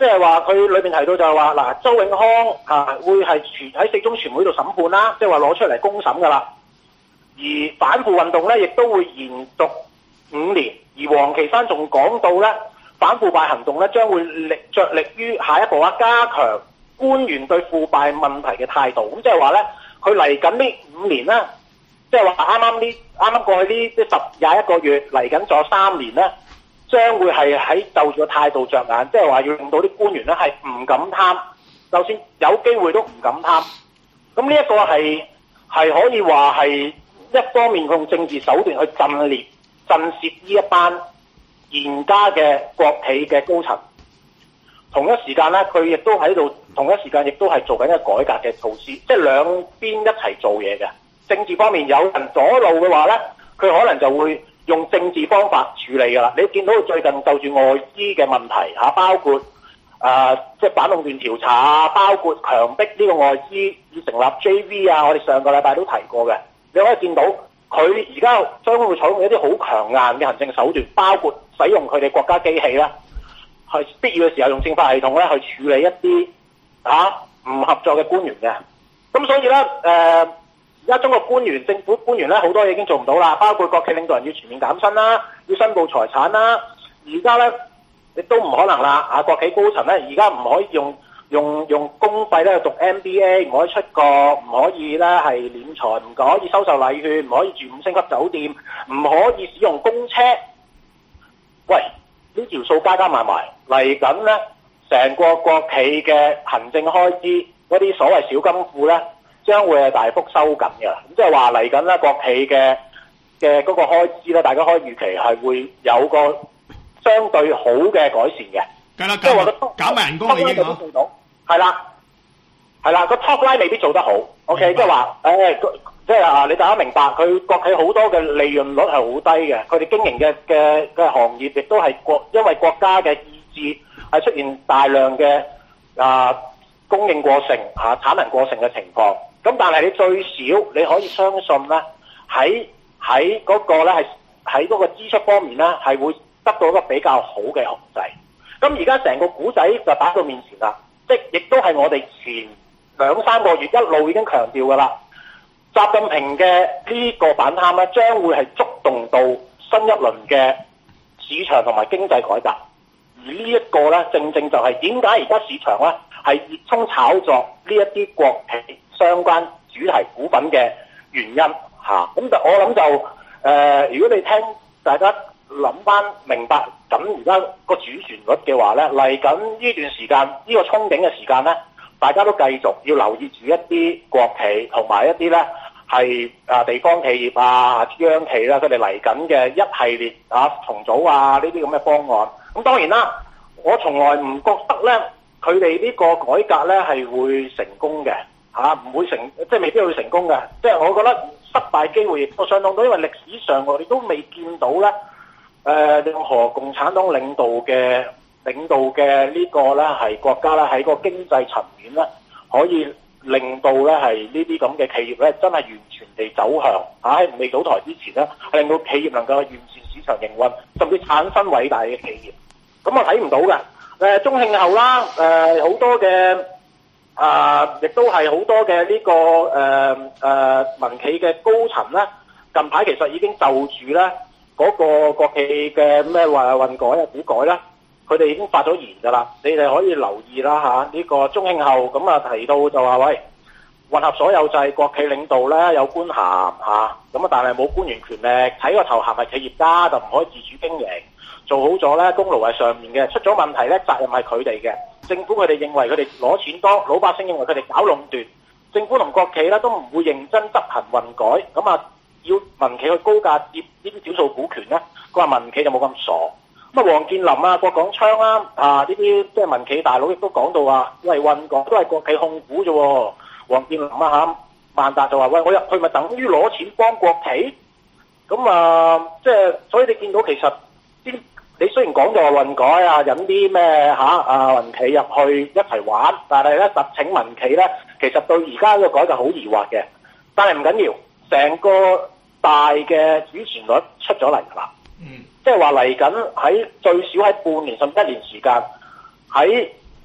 即係話佢裏邊提到就係話嗱，周永康啊會係傳喺四中全會度審判啦，即係話攞出嚟公審噶啦。而反腐運動咧，亦都會延續五年。而黃岐山仲講到咧，反腐敗行動咧將會力着力於下一步啊，加強官員對腐敗問題嘅態度。咁即係話咧，佢嚟緊呢五年咧，即係話啱啱呢啱啱過去呢啲十廿一個月嚟緊咗三年咧，將會係喺就住個態度着眼，即係話要令到啲官員咧係唔敢貪，就算有機會都唔敢貪。咁呢一個係係可以話係。一方面用政治手段去震懾、震懾呢一班現家嘅國企嘅高層，同一時間咧，佢亦都喺度，同一時間亦都係做緊一個改革嘅措施，即係兩邊一齊做嘢嘅。政治方面有人阻路嘅話咧，佢可能就會用政治方法處理㗎啦。你見到最近就住外資嘅問題嚇，包括啊、呃、即係反壟斷調查啊，包括強迫呢個外資要成立 J V 啊，我哋上個禮拜都提過嘅。你可以見到佢而家將會採用一啲好強硬嘅行政手段，包括使用佢哋國家機器啦，係必要嘅時候用政法系統咧去處理一啲啊唔合作嘅官員嘅。咁所以咧，誒而家中國官員、政府官員咧好多嘢已經做唔到啦，包括國企領導人要全面減薪啦，要申報財產啦。而家咧亦都唔可能啦，啊國企高層咧而家唔可以用。用用公費咧去讀 M B A， 唔可以出國，唔可以咧係斂財，唔可以收受禮券，唔可以住五星級酒店，唔可以使用公車。喂，呢條數加加埋埋嚟緊咧，成個國企嘅行政開支嗰啲所謂小金庫咧，將會係大幅收緊嘅。咁即係話嚟緊咧，國企嘅嘅嗰個開支咧，大家可以預期係會有個相對好嘅改善嘅。 梗啦，即係話個減埋人工已經做到。係啦，係啦，個 top line 未必做得好 ，OK， 即係話，誒，即係啊，你大家明白，佢國企好多嘅利潤率係好低嘅，佢哋經營嘅嘅嘅行業亦都係國，因為國家嘅意志係出現大量嘅啊供應過剩啊產能過剩嘅情況。咁但係你最少你可以相信咧，喺喺嗰個咧係喺嗰個支出方面咧係會得到一個比較好嘅控制。咁而家成個古仔就擺到面前啦。即亦都係我哋前兩三個月一路已經強調㗎啦，習近平嘅呢個反貪咧，將會係觸動到新一輪嘅市場同埋經濟改革。而呢一個咧，正正就係點解而家市場咧係熱衷炒作呢一啲國企相關主題股份嘅原因嚇。咁就我諗就誒、呃，如果你聽大家諗翻明白咁而家個主旋律嘅話咧，嚟緊呢段時間呢、呢個憧憬嘅時間咧，大家都繼續要留意住一啲國企同埋一啲咧係啊地方企業啊、央企啦，佢哋嚟緊嘅一系列啊重組啊呢啲咁嘅方案。咁當然啦，我從來唔覺得咧佢哋呢個改革咧係會成功嘅嚇，唔會成即係未必會成功嘅。即係我覺得失敗機會亦都相當多，因為歷史上我哋都未見到咧。誒、呃，任何共產黨領導嘅領導嘅呢個咧係國家咧喺個經濟層面咧，可以令到咧係呢啲咁嘅企業咧真係完全地走向喺未倒台之前咧，係令到企業能夠完善市場營運，甚至產生偉大嘅企業。咁我睇唔到嘅。誒、呃，中慶後啦，誒、呃、好多嘅啊，亦、呃、都係好多嘅呢、這個誒誒、呃呃、民企嘅高層咧，近排其實已經就住咧。嗰個國企嘅咩話混改啊、股改啦，佢哋已經發咗言㗎啦，你哋可以留意啦嚇。呢、這個中慶後咁啊提到就話喂，混合所有制國企領導咧有官銜嚇，咁啊但係冇官員權力，睇個頭銜係企業家就唔可以自主經營，做好咗咧功勞係上面嘅，出咗問題咧責任係佢哋嘅。政府佢哋認為佢哋攞錢多，老百姓認為佢哋搞壟斷，政府同國企咧都唔會認真執行混改，咁啊。要民企去高價接呢啲少數股權咧，佢話民企就冇咁傻。咁啊，黃建林啊、郭廣昌啦啊呢啲即係民企大佬亦都講到話，喂混改都係國企控股啫。黃建林啊嚇，萬達就話喂，我入去咪等於攞錢幫國企？咁啊，即係所以你見到其實啲你雖然講就話混改啊，引啲咩嚇啊民企入去一齊玩，但係咧實情民企咧，其實對而家呢個改革好疑惑嘅。但係唔緊要。成個大嘅主旋律出咗嚟㗎啦，嗯，即係話嚟緊喺最少喺半年甚至一年時間，喺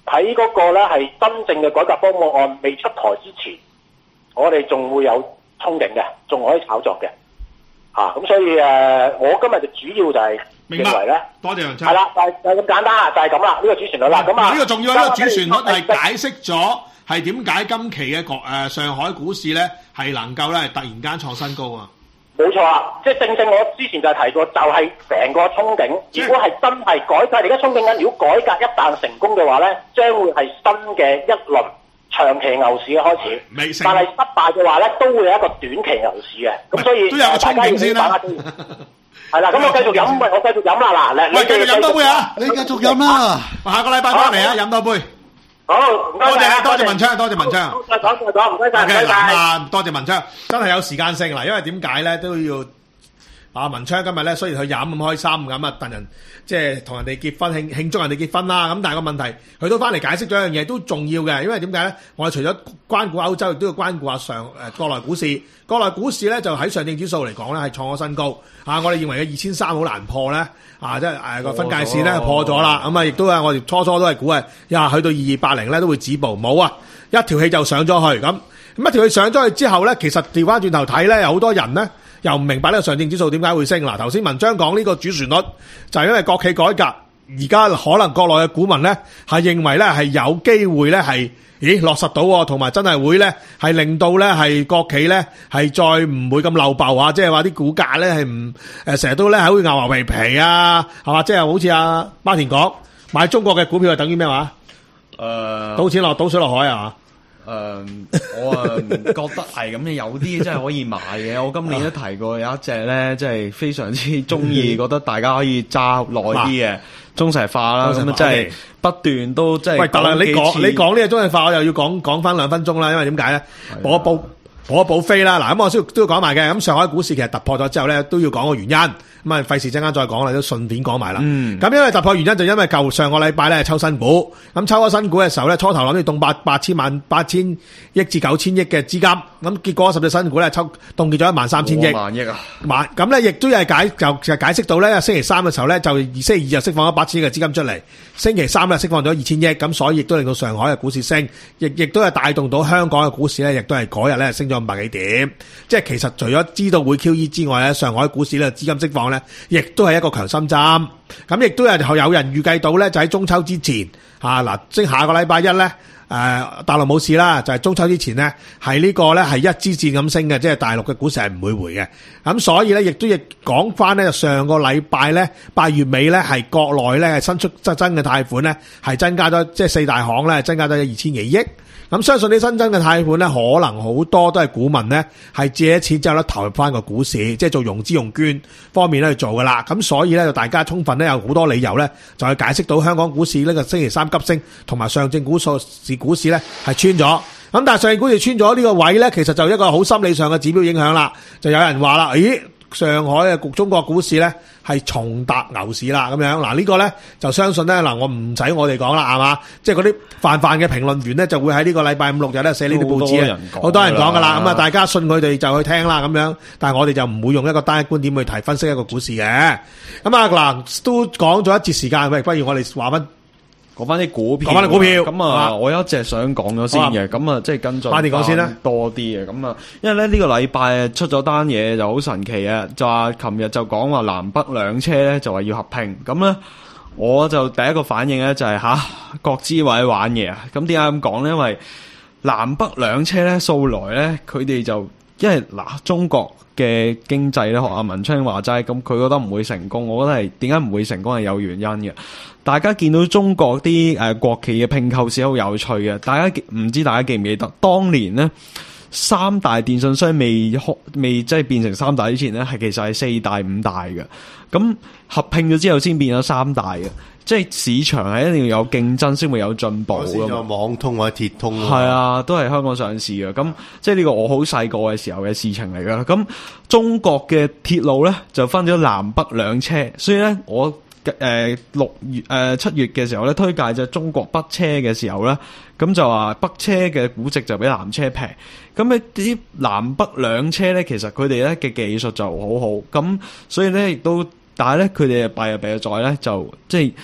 喺嗰個咧係真正嘅改革方案未出台之前，我哋仲會有憧憬嘅，仲可以炒作嘅。啊，咁所以誒、呃，我今日就主要就係認為咧， 多謝梁昌。 係啦，就係就係咁簡單啦，就係咁啦，呢、這個主旋律啦。咁啊， 呢個重要呢個主旋律係解釋咗係點解今期嘅國誒上海股市咧係能夠咧突然間創新高啊！ 冇錯啊，即係正正我之前就係提過，就係成個憧憬。如果係真係改革，而家憧憬緊，如果改革一旦成功嘅話咧，將會係新嘅一輪長期牛市嘅開始。 未成， 但係失敗嘅話咧，都會有一個短期牛市嘅。咁所以都有個憧憬先啦。 係啦，咁我繼續飲，喂，我繼續飲啦，嗱， 喂，繼續飲多杯啊！ 你繼續飲啦， 下個禮拜翻嚟啊，飲多杯。 好，唔該晒， 多謝文昌，多謝文昌。 再講再講，唔該晒，唔該晒。 啊，多謝文昌，真係有時間性啦，因為點解咧都要啊文昌今日咧雖然佢飲咁開心咁啊，戥人即係同人哋結婚慶慶祝人哋結婚啦，咁但係個問題佢都翻嚟解釋咗一樣嘢都重要嘅，因為點解咧？我哋除咗關顧歐洲，亦都要關顧下上誒國內股市。國內股市咧就喺上證指數嚟講咧係創咗新高啊！我哋認為嘅二千三好難破咧啊，即係誒個分界線咧破咗啦，咁啊亦都係我哋初初都係估係呀去到二二八零咧都會止步，冇啊，一條氣就上咗去咁，咁一條氣上咗去之後咧，其實調翻轉頭睇咧，有好多人咧又唔明白呢個上證指數點解會升嗱。頭先文章講呢個主旋律就係因為國企改革，而家可能國內嘅股民咧係認為咧係有機會咧係。咦，落實到同埋真係會咧，係令到咧係國企咧係再唔會咁漏爆啊！即係話啲股價咧係唔誒成日都咧係好似牛牛皮皮啊，係嘛？即係好似阿巴田講買中國嘅股票係等於咩話？誒、呃，倒錢落倒水落海啊！ 誒、呃，我啊唔覺得係咁嘅，有啲真係可以買嘅。我今年都提過有一隻咧，即係非常之中意，覺得大家可以揸耐啲嘅。中石化啦，咁啊真係不斷都即係。喂， 但係你講你講呢個中石化，我又要講講翻兩分鐘啦，因為點解咧？補一補補一補飛啦，嗱咁我先都要講埋嘅。咁上海股市其實突破咗之後咧，都要講個原因。咁啊，費事陣間再講啦，都順便講埋啦。咁、嗯、因為突破原因就因為舊上個禮拜咧抽新股，咁抽咗新股嘅時候咧，初頭諗住凍八八千萬八千億至九千億嘅資金，咁結果十隻新股咧抽凍結咗一萬三千億。萬億啊！萬咁咧，亦都係解就就解釋到咧，星期三嘅時候咧，就星期二就釋放咗八千億嘅資金出嚟，星期三咧釋放咗二千億，咁所以亦都令到上海嘅股市升，亦亦都係帶動到香港嘅股市咧，亦都係嗰日咧升咗五百幾點。即係其實除咗知道會 Q E 之外咧，上海股市咧資金釋放咧，亦都係一個強心針。咁亦都係有人預計到咧，就喺中秋之前嚇嗱，即係下個禮拜一咧，誒、呃、大陸冇事啦，就係、是、中秋之前咧，係呢個咧係一支箭咁升嘅，即係大陸嘅股市係唔會回嘅。咁所以咧，亦都亦講翻咧，上個禮拜咧八月尾咧係國內咧係新出新增嘅貸款咧係增加咗，即係四大行咧增加咗二千幾億。咁相信啲新增嘅貸款咧，可能好多都係股民咧係借咗錢之後咧投入翻個股市，即係做融資融券方面咧去做噶啦。咁所以咧就大家充分咧有好多理由咧，就去解釋到香港股市呢個星期三急升，同埋上證股市股市咧係穿咗。咁但係上證股市穿咗呢個位咧，其實就一個好心理上嘅指標影響啦。就有人話啦，咦？上海嘅局中國股市咧係重踏牛市啦，咁樣嗱呢個咧就相信咧嗱，我唔使我哋講啦，係嘛？即係嗰啲泛泛嘅評論員咧就會喺呢個禮拜五六日咧寫呢啲報紙啊，好多人講噶啦，咁啊大家信佢哋就去聽啦，咁樣。但係我哋就唔會用一個單一觀點去提分析一個股市嘅。咁啊嗱，都講咗一節時間，喂，不如我哋話翻。 講翻啲股票， 講翻啲股票。 咁啊，我有一隻想講咗先嘅，咁啊，即係跟進翻講先啦， 多啲嘅。咁啊，因為咧呢個禮拜出咗單嘢就好神奇啊，就話琴日就講話南北兩車咧就話要合併，咁咧我就第一個反應咧就係吓國資委玩嘢啊。咁點解咁講咧？因為南北兩車咧素來咧佢哋就因為嗱中國嘅經濟咧學阿文昌話齋，咁佢覺得唔會成功，我覺得係點解唔會成功係有原因嘅。大家見到中國啲誒、呃、國企嘅併購史好有趣嘅，大家唔知大家記唔記得當年呢三大電信商未未即係變成三大之前呢，係其實係四大五大嘅，咁合併咗之後先變咗三大嘅，即係市場係一定要有競爭先會有進步㗎嘛。 網通或者鐵通係啊，都係香港上市嘅，咁即係呢個我好細個嘅時候嘅事情嚟㗎。咁中國嘅鐵路呢，就分咗南北兩車，所以呢我。誒六月誒七月嘅時候咧，推介就中國北車嘅時候咧，咁就話北車嘅估值就比南車平。咁呢啲南北兩車咧，其實佢哋咧嘅技術就好好，咁所以咧亦都，但係咧佢哋弊就弊在咧就即係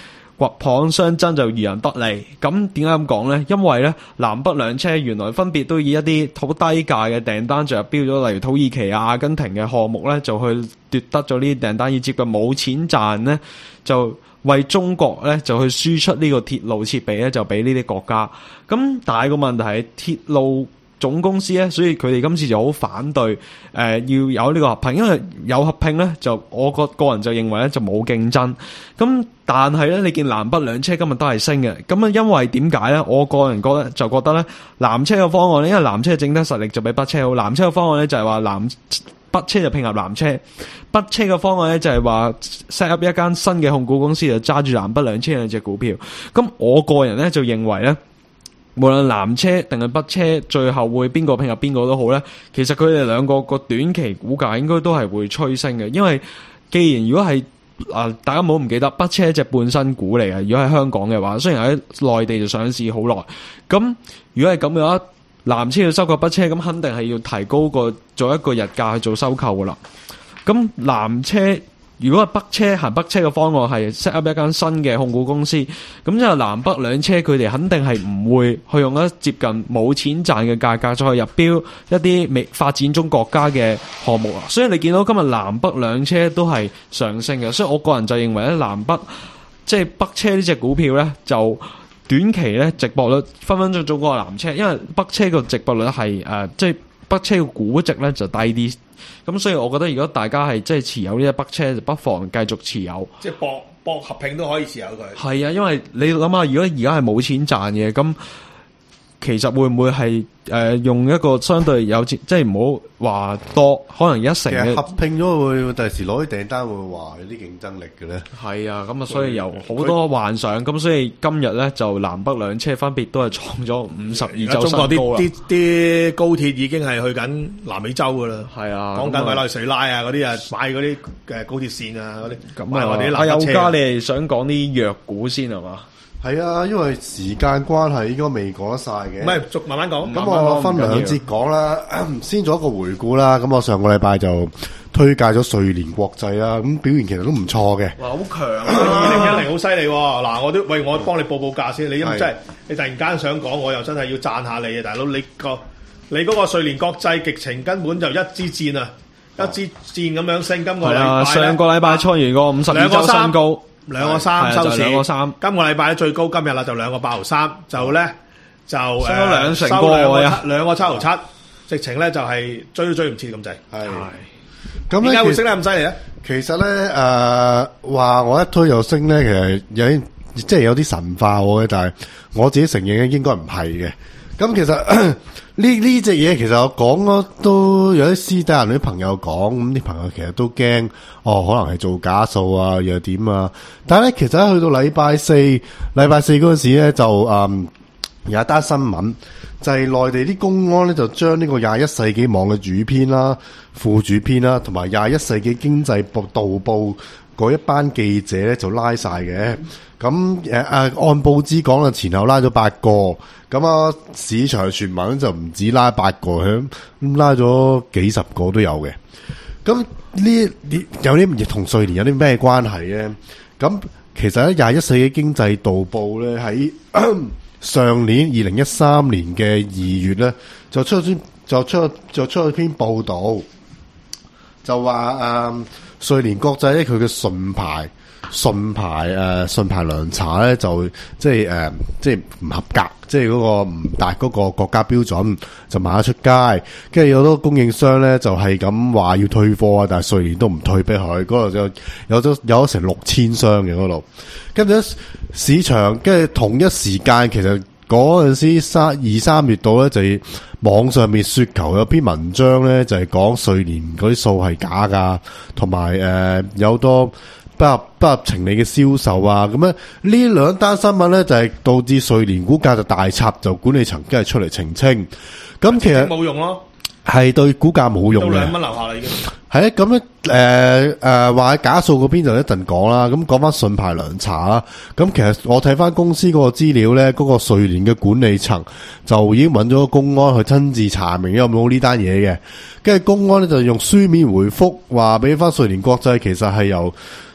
或蚌相爭就漁人得利。咁點解咁講呢？因為呢，南北兩車原來分別都以一啲好低價嘅訂單就入標咗，例如土耳其啊、阿根廷嘅項目呢，就去奪得咗呢啲訂單，以接近冇錢賺呢，就為中國咧就去輸出呢個鐵路設備咧，就俾呢啲國家。咁但係個問題係鐵路總公司咧，所以佢哋今次就好反對誒、呃、要有呢個合併，因為有合併咧就我個個人就認為咧就冇競爭。咁但係咧，你見南北兩車今日都係升嘅。咁啊，因為點解咧？我個人覺得就覺得咧，南車嘅方案咧，因為南車嘅整體實力就比北車好。南車嘅方案咧就係話南北車就拼合南車，北車嘅方案咧就係話 set up 一間新嘅控股公司，就揸住南北兩車兩隻股票。咁我個人咧就認為咧，無論南車定係北車，最後會邊個拼合邊個都好咧，其實佢哋兩個個短期股價應該都係會催升嘅。因為既然如果係啊，大家唔好唔記得北車一隻半新股嚟嘅，如果喺香港嘅話，雖然喺內地就上市好耐，咁如果係咁嘅話，南車要收購北車，咁肯定係要提高個做一個日價去做收購噶啦。咁南車如果係北車行北車嘅方案係 set up 一間新嘅控股公司，咁之後南北兩車佢哋肯定係唔會去用一接近冇錢賺嘅價格再去入標一啲未發展中國家嘅項目啊。所以你見到今日南北兩車都係上升嘅，所以我個人就認為咧，南北即係北車呢隻股票咧就短期咧值博率分分鐘早過南車，因為北車個值博率係誒即係北車嘅估值咧就低啲。咁所以我覺得如果大家係即係持有呢隻北車，就不妨繼續持有。 即係博博合併都可以持有佢。 係啊，因為你諗下，如果而家係冇錢賺嘅，咁其實會唔會係誒、呃、用一個相對有錢，即係唔好話多，可能一成嘅合併咗會第時攞啲訂單會話有啲競爭力嘅咧。 係啊，咁啊，所以有好多幻想，咁所以今日咧就南北兩車分別都係創咗五十二周新高啦。中國啲啲啲高鐵已經係去緊南美洲噶啦。係啊，講緊委內瑞拉啊嗰啲啊，買嗰啲誒高鐵線啊嗰啲。咁啊， 阿友嘉，你係想講啲弱股先係嘛？ 係啊，因為時間關係應該未講得晒嘅。 唔係，逐慢慢講。 咁我分兩節講啦，先做一個回顧啦。咁我上個禮拜就推介咗瑞聯國際啦，咁表現其實都唔錯嘅。 哇，好強啊！二零一零好犀利喎。嗱，我都喂我幫你報報價先。你因為真係你突然間想講，我又真係要讚下你啊，大佬！你個你嗰個瑞聯國際極情根本就一支箭啊，一支箭咁樣升。今個禮拜上個禮拜創完個五十二周新高。 兩個三收市， 兩個三。 今個禮拜最高今日啦，就兩個八毫三，就咧就誒升咗兩成收兩個啊， 兩個七毫七，直情咧就係追都追唔切咁滯。 係，咁點解會升得咁犀利咧？ 其實咧誒話我一推就升咧，其實有啲即係有啲神化我嘅，但係我自己承認咧應該唔係嘅。咁其實呢呢隻嘢其實我講咯，都有啲私底下啲朋友講，咁啲朋友其實都驚，哦，可能係做假數啊，又點啊？但係咧，其實去到禮拜四，禮拜四嗰陣時咧，就嗯有一單新聞，就係、是、內地啲公安咧就將呢個廿一世紀網嘅主編啦、副主編啦，同埋廿一世紀經濟報導報嗰一班記者咧就拉晒嘅。咁誒誒，按報紙講啊，前後拉咗八個。咁啊，市場傳聞就唔止拉八個，響咁拉咗幾十個都有嘅。咁呢啲有啲同瑞聯有啲咩關係咧？咁其實咧，廿一世紀經濟導報咧喺上年二零一三年嘅二月咧，就出咗就出就出咗篇報道，就話誒瑞聯國際咧佢嘅信牌。信牌誒信牌涼茶咧就即係誒、呃、即係唔合格，即係嗰個唔達嗰個國家標準，就賣得出街。跟住有好多供應商咧就係咁話要退貨啊，但係瑞聯都唔退俾佢。嗰度就有咗有咗成六千箱嘅嗰度。跟住市場跟住同一時間，其實嗰陣時三二三月度咧就係網上面雪球有篇文章咧就係講瑞聯嗰啲數係假噶，同埋誒有好多。不合不合情理嘅銷售啊，咁咧呢兩單新聞咧就係導致瑞聯股價就大插，就管理層梗係出嚟澄清。咁其實冇用咯， 係對股價冇用嘅。到兩蚊樓下啦已經。 係啊，咁咧誒誒話喺假數嗰邊就一陣講啦。咁講翻信牌涼茶啦。咁其實我睇翻公司嗰個資料咧，嗰、嗰個瑞聯嘅管理層就已經揾咗公安去親自查明有冇呢單嘢嘅。跟住公安咧就用書面回覆話俾翻瑞聯國際，其實係由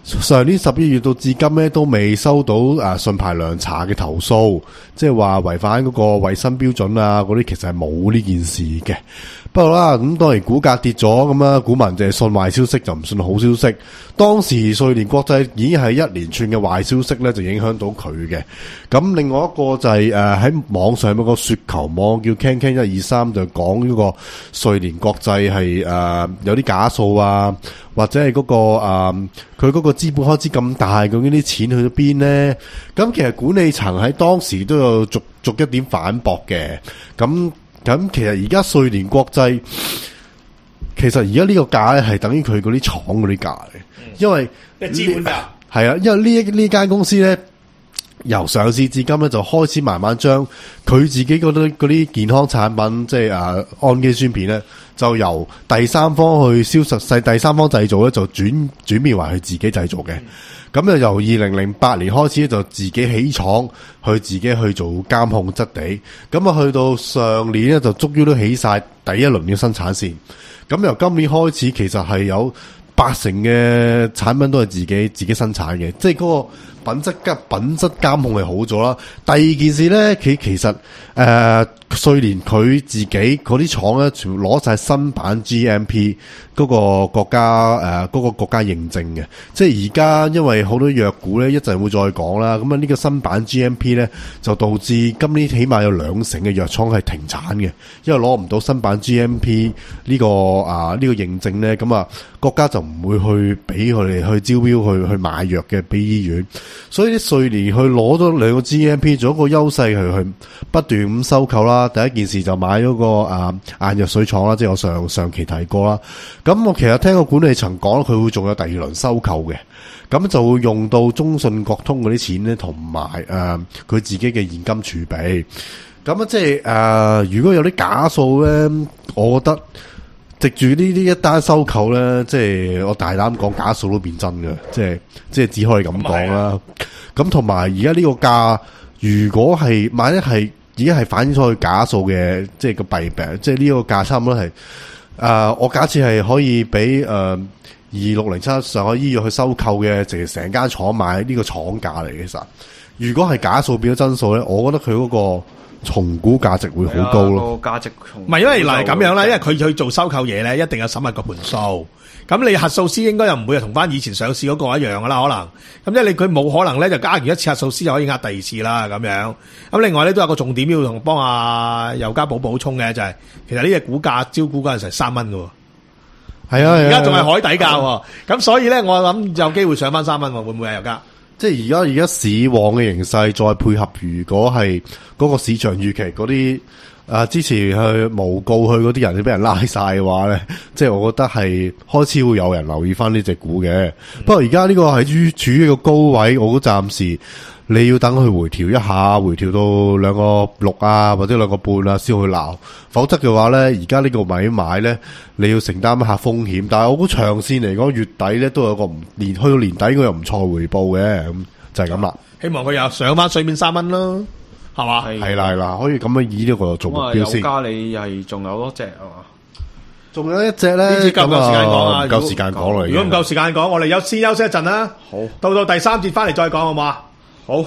上年十一月到至今咧都未收到誒信牌涼茶嘅投訴，即係話違反嗰個衛生標準啊嗰啲，其實係冇呢件事嘅。不過啦，咁當然股價跌咗，咁啊股民就係信壞消息就唔信好消息。當時瑞聯國際已經係一連串嘅壞消息咧，就影響到佢嘅。咁另外一個就係誒喺網上有個雪球網叫 Can Can 一二三，就講呢個瑞聯國際係誒、呃、有啲假數啊，或者係嗰、嗰個誒佢嗰個資本開支咁大，究竟啲錢去咗邊咧？咁其實管理層喺當時都有逐逐一點反駁嘅。咁咁其實而家瑞聯國際，其實而家呢個價咧係等於佢嗰啲廠嗰啲價嘅，因為資本價係啊，因為呢一呢間公司咧由上市至今咧就開始慢慢將佢自己嗰啲嗰啲健康產品，即係啊氨基酸片咧，就由第三方去銷售，細第三方製造咧就轉轉變為佢自己製造嘅。咁就由二零零八年開始就自己起廠，去自己去做監控質地。咁啊，去到上年咧就終於都起晒第一輪嘅生產線。咁由今年開始，其實係有八成嘅產品都係自己自己生產嘅，即係嗰個品質監品質監控係好咗啦。第二件事咧，佢其實誒瑞聯佢自己嗰啲廠咧，全部攞晒新版 G M P 嗰個國家誒嗰、呃嗰個國家認證嘅。即係而家因為好多藥股咧，一陣會再講啦。咁啊呢個新版 G M P 咧，就導致今年起碼有兩成嘅藥廠係停產嘅，因為攞唔到新版 G M P 呢、呢個啊呢、呢個認證咧，咁啊國家就唔會去俾佢哋去招標去去買藥嘅俾醫院。所以啲瑞聯去攞咗兩個 G M P 做一個優勢，係去不斷咁收購啦。第一件事就買咗個啊眼藥水廠啦，即係我上上期提過啦。咁我其實聽個管理層講，佢會仲有第二輪收購嘅，咁就會用到中信國通嗰啲錢咧，同埋誒佢自己嘅現金儲備。咁啊，即係誒，如果有啲假數咧，我覺得藉住呢啲一單收購咧，即係我大膽講，假數都變真嘅，即係即係只可以咁講啦。咁同埋而家呢個價，如果係萬一係已經係反映咗佢假數嘅，即係個弊病，即係呢個價差唔多係誒、呃，我假設係可以俾誒二六零七上海醫藥去收購嘅，淨係成間廠買呢個廠價嚟嘅。其實如果係假數變咗真數咧，我覺得佢嗰個重估價值會好高咯。 個價值唔係因為嗱咁樣啦，因為佢去做收購嘢咧，一定有審核個盤數。咁你核數師應該又唔會係同翻以前上市嗰個一樣噶啦，可能咁即係你佢冇可能咧就加完一次核數師就可以呃第二次啦咁樣。咁另外咧都有個重點要同幫阿尤家寶補充嘅就係、是，其實呢隻股價招股嗰陣時係三蚊喎。 係啊， 而家仲係海底價喎。咁所以咧我諗有機會上翻三蚊喎，會唔會啊尤家？ 即係而家而家市旺嘅形勢，再配合如果係嗰個市場預期嗰啲。啊！之前去誣告佢嗰啲人，你俾人拉晒嘅話咧，即係我覺得係開始會有人留意翻呢隻股嘅。嗯、不過而家呢個係處處於一個高位，我都暫時你要等佢回調一下，回調到兩個六啊，或者兩個半啊，先去鬧。否則嘅話咧，而家呢個位買咧，你要承擔一下風險。但係我估長線嚟講，月底咧都有個唔年去到年底，佢又唔錯回報嘅，咁就係咁啦。 希望佢又上翻水面三蚊咯。係嘛？ 係啦係啦，可以咁樣以呢個做目標先。 有加你係仲有多隻係嘛？ 仲有一隻咧， 夠唔夠時間講啊？ 唔夠時間講啦。 如果唔夠時間講，我哋有先休息一陣啦。 好， 到到第三節翻嚟再講好嘛？好。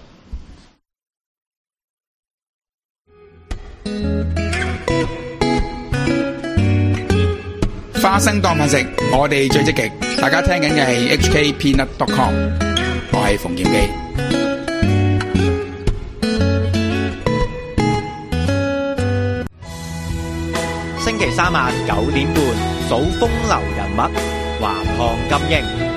花生當飯食，我哋最積極。大家聽緊嘅係 H K Peanut dot com， 我係馮檢基。 星期三晚九點半，數風流人物，橫看金英。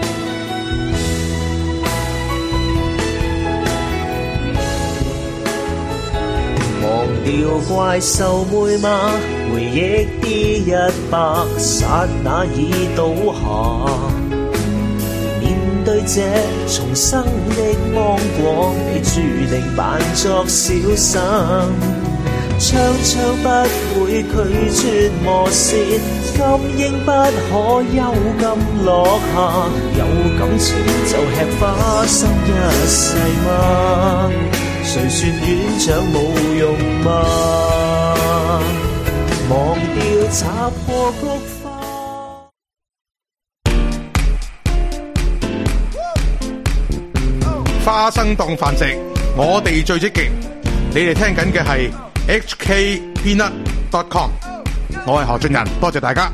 忘掉怪獸妹嗎？回憶啲一百，剎那已倒下。面對這重生的芒果，你注定扮作小心。唱唱不會拒絕磨蝕，金英不可幽禁落下。有感情就吃花生一世嗎？誰說院長冇用嗎？忘掉插過菊花。 花生當飯食，我哋最積極。你哋聽緊嘅係 H K Peanut dot com， 我係何俊仁，多謝大家。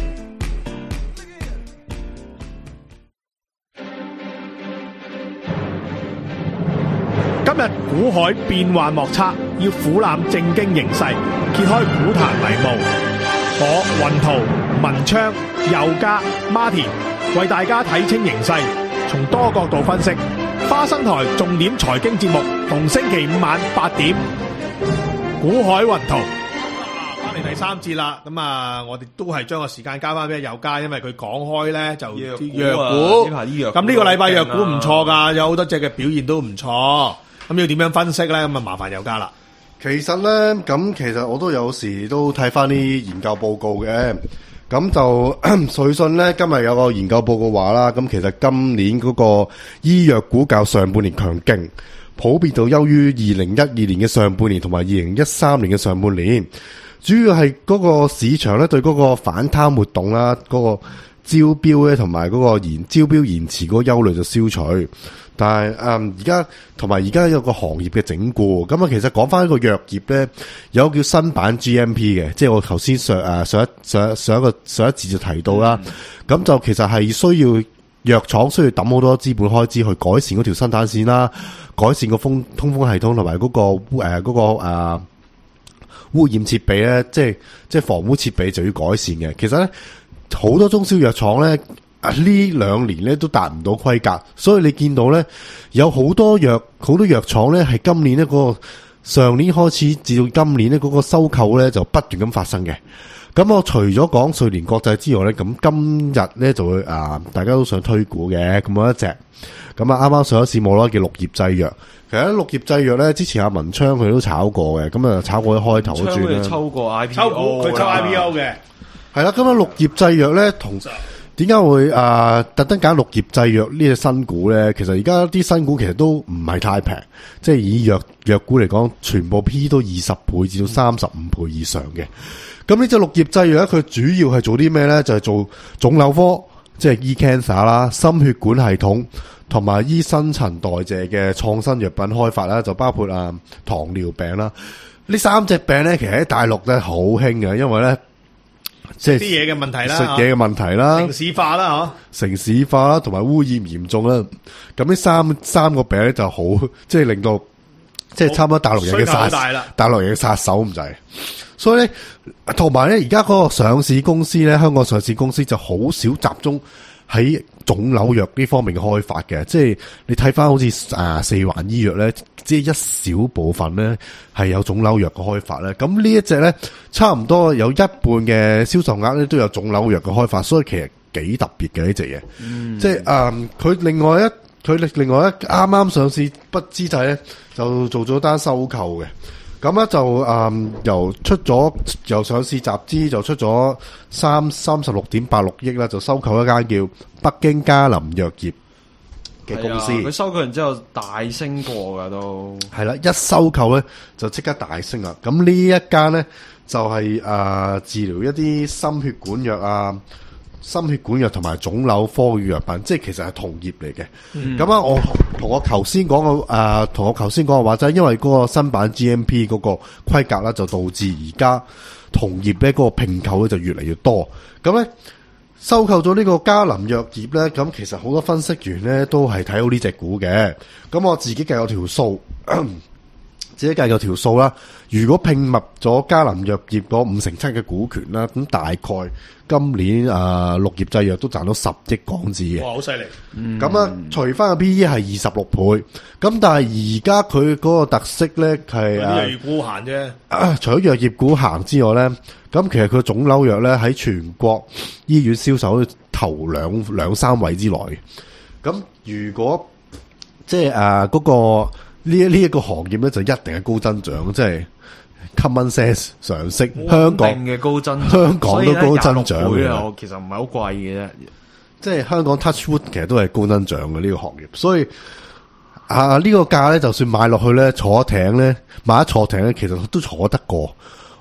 今日股海變幻莫測，要俯瞰正經形勢，揭開股壇迷霧。我雲圖、文昌、佑嘉、Martin 為大家睇清形勢，從多角度分析。花生台重點財經節目，逢星期五晚八點。股海雲圖。翻嚟第三節啦，咁啊，我哋都係將個時間交翻俾佑嘉，因為佢講開咧就啲藥股。咁呢個禮拜藥股唔錯噶，有好多隻嘅表現都唔錯。咁要點樣分析咧？咁啊，麻煩佑嘉啦。 其實咧，咁其實我都有時都睇翻啲研究報告嘅。咁就瑞信咧，今日有個研究報告話啦，咁其實今年嗰個醫藥股較上半年強勁，普遍就優於二零一二年嘅上半年同埋二零一三年嘅上半年。主要係嗰個市場咧對嗰個反貪活動啦，嗰、嗰個招標咧同埋嗰個延招標延遲嗰個憂慮就消除。但係誒而家同埋而家有個行業嘅整固，咁啊其實講翻一個藥業咧，有個叫新版 G M P 嘅，即係我頭先上誒上一上上一個上一節就提到啦。咁、嗯、就其實係需要藥廠需要抌好多資本開支去改善嗰條生產線啦，改善個風通風系統同埋嗰個誒嗰、呃嗰個誒、呃、污染設備咧，即係即係防污設備就要改善嘅。其實咧好多中小藥廠咧。呢兩年咧都達唔到規格，所以你見到咧有好多藥好多藥廠咧係今年呢個上年開始至到今年呢嗰個收購咧就不斷咁發生嘅。咁我除咗講瑞聯國際之外咧，咁今日咧就會啊大家都想推股嘅，咁有一隻咁啊啱啱上咗市冇啦叫綠葉製藥。其實綠葉製藥咧之前阿文昌佢都炒過嘅，咁啊炒過一開頭都轉啦。 抽過 I P O， 抽股佢抽 I P O 嘅， 係啦。咁啊綠葉製藥咧同。點解會啊、呃、特登揀綠葉製藥呢隻新股咧？其實而家啲新股其實都唔係太平，即係以藥藥股嚟講，全部 P 都二十倍至到三十五倍以上嘅。咁呢隻綠葉製藥咧，佢主要係做啲咩咧？就係、是、做腫瘤科，即係醫 cancer 啦，心血管系統同埋醫新陳代謝嘅創新藥品開發啦，就包括啊糖尿病啦。呢三隻病咧，其實喺大陸咧好興嘅，因為咧。即係啲嘢嘅問題啦， 食嘢嘅問題啦， 城市化啦， 嗬，城市化啦，同埋污染嚴重啦。咁呢三三個病咧就好，即係令到即係差唔多大陸人嘅殺，大陸人嘅殺手咁滯。所以咧，同埋咧，而家嗰個上市公司咧，香港上市公司就好少集中喺腫瘤藥呢方面嘅開發嘅。即係你睇翻好似啊四環醫藥咧。即係一小部分咧係有腫瘤藥嘅開發咧，咁呢一隻咧差唔多有一半嘅銷售額咧都有腫瘤藥嘅開發，所以其實幾特別嘅呢隻嘢。嗯、即係誒，佢、嗯、另外一佢另外一啱啱上市不知際咧就做咗單收購嘅，咁咧就誒、嗯、由出咗由上市集資就出咗三三十六點八六億啦，就收購一間叫北京嘉林藥業嘅公司， 佢收購完之後大升過噶都係啦，一收購咧就即刻大升啦。咁呢一間咧就係、是、誒、呃、治療一啲心血管藥啊、心血管藥同埋腫瘤科嘅藥品，即係其實係同業嚟嘅。咁、嗯、啊，我同我頭先講嘅誒，同我頭先講嘅話就係因為嗰個新版 G M P 嗰個規格啦，就導致而家同業咧嗰個併購咧就越嚟越多。咁咧。收購咗呢個嘉林藥業咧，咁其實好多分析員咧都係睇好呢隻股嘅。咁我自己計有條數，自己計有條數啦。如果併入咗嘉林藥業嗰五成七嘅股權啦，咁大概今年啊綠葉製藥都賺到十億港紙嘅。 哇，好犀利！ 咁啊，除翻個 P E 係二十六倍。咁但係而家佢嗰個特色咧係藥業股行啫。 除咗藥業股行之外咧。咁其實佢腫瘤藥咧喺全國醫院銷售頭兩兩三位之內。咁如果即係誒嗰個呢呢一個行業咧，就一定係高增長，即係 common sense 常識。香港嘅高增長， 香港都高增長嘅。其實唔係好貴嘅啫。 即係香港 touch wood 其實都係高增長嘅呢個行業。所以啊呢個價咧，就算買落去咧，坐艇咧，買一坐艇咧，其實都坐得過。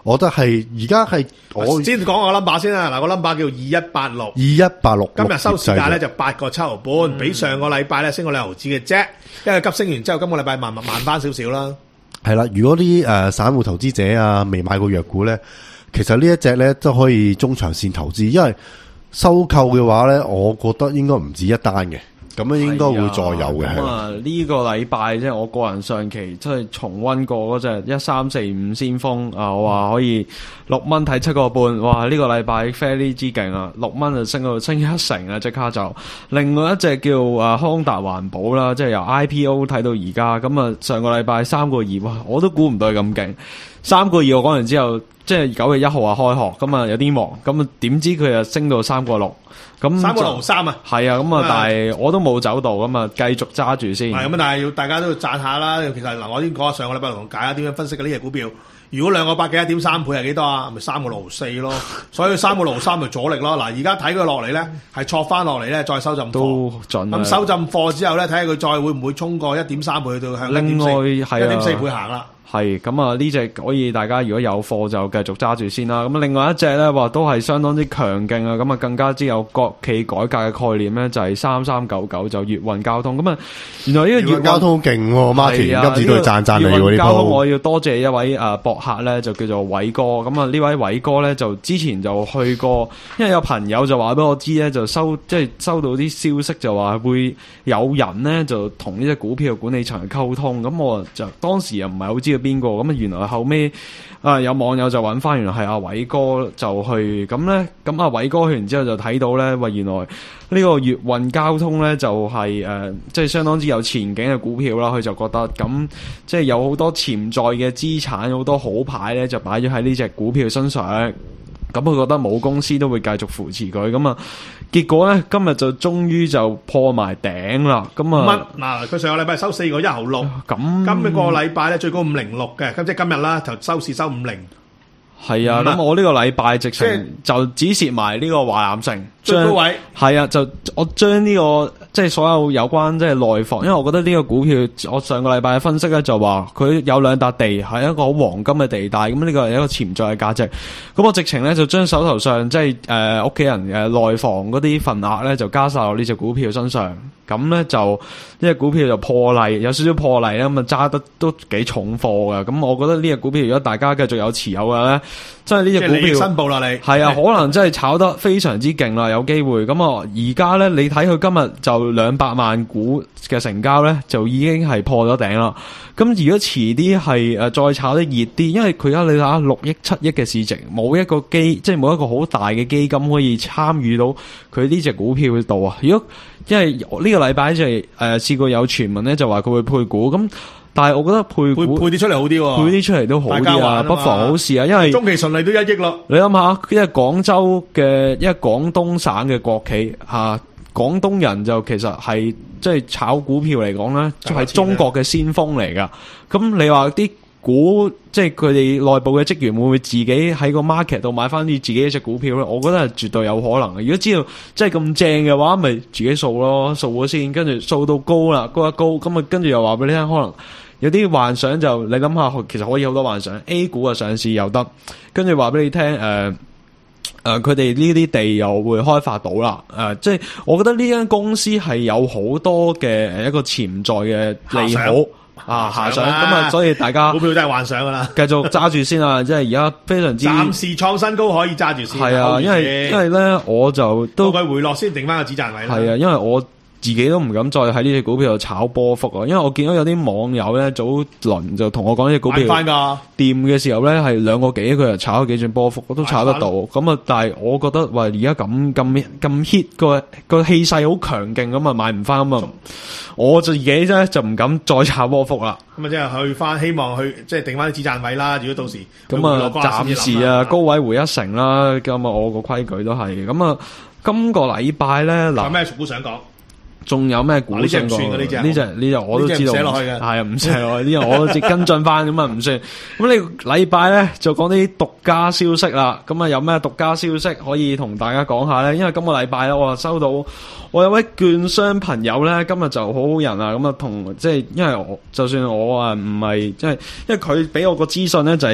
我覺得係而家係我先講個 number 先啦，嗱個 number 叫二一八六， 二一八六， 今日收市價咧就八個七毫半，嗯、比上個禮拜咧升過兩毫子嘅啫，因為急升完之後，今個禮拜慢慢慢翻少少啦。 係啦，如果啲誒、呃、散戶投資者啊未買過藥股咧，其實呢一隻咧都可以中長線投資，因為收購嘅話咧，我覺得應該唔止一單嘅。咁樣應該會再有嘅。 咁啊，呢個禮拜即係我個人上期即係重溫過嗰隻一三四五先鋒啊，我話可以六蚊睇七個半，哇！呢、這個禮拜 fairly 之勁啊，六蚊就升到升一成啊，即刻就。另外一隻叫啊康達環保啦，即係由 I P O 睇到而家，咁啊上個禮拜三個二，哇！我都估唔到佢咁勁。三個二我講完之後，即係九月一號啊開學，咁啊有啲忙，咁啊點知佢又升到三個六。咁三個六三啊， 係啊，咁啊，但係我都冇走到，咁啊，繼續揸住先。 係咁啊，但係要大家都要讚下啦。其實嗱，我已經講下上個禮拜同解下點樣分析嘅呢隻股票。如果兩個百幾一點三倍係幾多啊？咪三個六四咯。所以三個六三咪阻力咯。嗱，而家睇佢落嚟咧，係挫翻落嚟咧，再收浸貨。 都準。咁收浸貨之後咧，睇下佢再會唔會衝過一點三倍去到向一點四、 另外係一點四倍行啦。 係咁啊！呢隻可以大家如果有貨就繼續揸住先啦。咁另外一隻咧話都係相當之強勁啊！咁啊更加之有國企改革嘅概念咧，就係三三九九就粵運交通。咁啊，原來呢個粵運交通好勁喎，Martin 今次都要讚讚你喎呢鋪。粵運交通我要多謝一位誒博客咧，就叫做偉哥。咁啊呢位偉哥咧就之前就去過，因為有朋友就話俾我知咧，就收即係收到啲消息就話會有人咧就同呢隻股票管理層去溝通。咁我就當時又唔係好知道邊個，咁啊原來後尾啊有網友就揾翻，原來係阿偉哥就去咁咧，咁阿偉哥去完之後就睇到咧，話原來呢個粵運交通咧就係、是、誒、呃、即係相當之有前景嘅股票啦，佢就覺得咁即係有好多潛在嘅資產，有好多好牌咧就擺咗喺呢隻股票身上，咁佢覺得冇公司都會繼續扶持佢，咁啊結果咧今日就終於就破埋頂啦，咁啊嗱佢上個禮拜收四個一毫六，咁今個禮拜咧最高五零六嘅，咁即係今日啦就收市收五零。 係啊，咁我呢個禮拜直情就只蝕埋呢個華南城最高位。 係啊，就我將呢、這個即係所有有關即係內房，因為我覺得呢個股票，我上個禮拜嘅分析咧就話佢有兩笪地係一個好黃金嘅地帶，咁呢個係一個潛在嘅價值。咁我直情咧就將手頭上即係誒屋企人嘅內房嗰啲份額咧就加晒落呢隻股票身上。咁咧就呢隻股票就破例，有少少破例啦，咁啊揸得都幾重貨㗎。咁我覺得呢隻股票如果大家繼續有持有嘅咧，真係呢隻股票申報啦你係啊，可能真係炒得非常之勁啦，有機會。咁啊而家咧你睇佢今日就兩百萬股嘅成交咧，就已經係破咗頂啦。咁如果遲啲係誒再炒得熱啲，因為佢而家你睇下六億七億嘅市值，冇一個基即係冇一個好大嘅基金可以參與到佢呢隻股票度啊。如果因為呢個禮拜就係誒試過有傳聞咧，就話佢會配股，咁但係我覺得配股配啲出嚟好啲喎， 配啲出嚟都好啲啊，不妨好事啊。因為中期純利都一億咯。 你諗下，因為廣州嘅，因為廣東省嘅國企吓，廣東人就其實係即係炒股票嚟講咧，就係中國嘅先鋒嚟噶。咁你話啲股即係佢哋內部嘅職員會唔會自己喺個 market 度買翻啲自己一隻股票咧？我覺得係絕對有可能嘅。如果知道即係咁正嘅話，咪自己掃咯，掃咗先，跟住掃到高啦，高一高，咁啊跟住又話俾你聽，可能有啲幻想就你諗下，其實可以好多幻想。A 股啊上市又得，跟住話俾你聽，誒、呃、誒，佢哋呢啲地又會開發到啦，誒、呃，即係我覺得呢間公司係有好多嘅一個潛在嘅利好。啊，下想咁啊，所以大家股票都係幻想噶啦， 繼續揸住先啊！即係而家非常之暫時創新高，可以揸住先。 係啊，因為因為咧，我就都佢回落先，定翻個止賺位啦。 係啊，因為我自己都唔敢再喺呢隻股票度炒波幅啊，因為我見到有啲網友咧早輪就同我講呢隻股票翻噶掂嘅時候咧係兩個幾，佢就炒咗幾轉波幅，我都炒得到。咁啊，但係我覺得話而家咁咁咁 hit 個個氣勢好強勁，咁啊買唔翻咁啊。我自己咧就唔敢再炒波幅啦。 咁啊，即係去翻，希望去即係定翻啲止賺位啦。如果到時咁啊，暫時啊高位回一成啦。咁啊，我個規矩都係咁啊。今個禮拜咧嗱， 有咩股想講？ 仲有咩股想講？呢隻呢隻呢隻我都知道， 寫落去嘅係啊，唔寫落去呢個我都跟進翻咁啊，唔算。咁呢個禮拜咧就講啲獨家消息啦。咁啊，有咩獨家消息可以同大家講下咧？因為今個禮拜咧，我收到我有位券商朋友咧，今日就好好人啊。咁啊，同即係因為我就算我啊唔係即係，因為佢俾我個資訊咧就係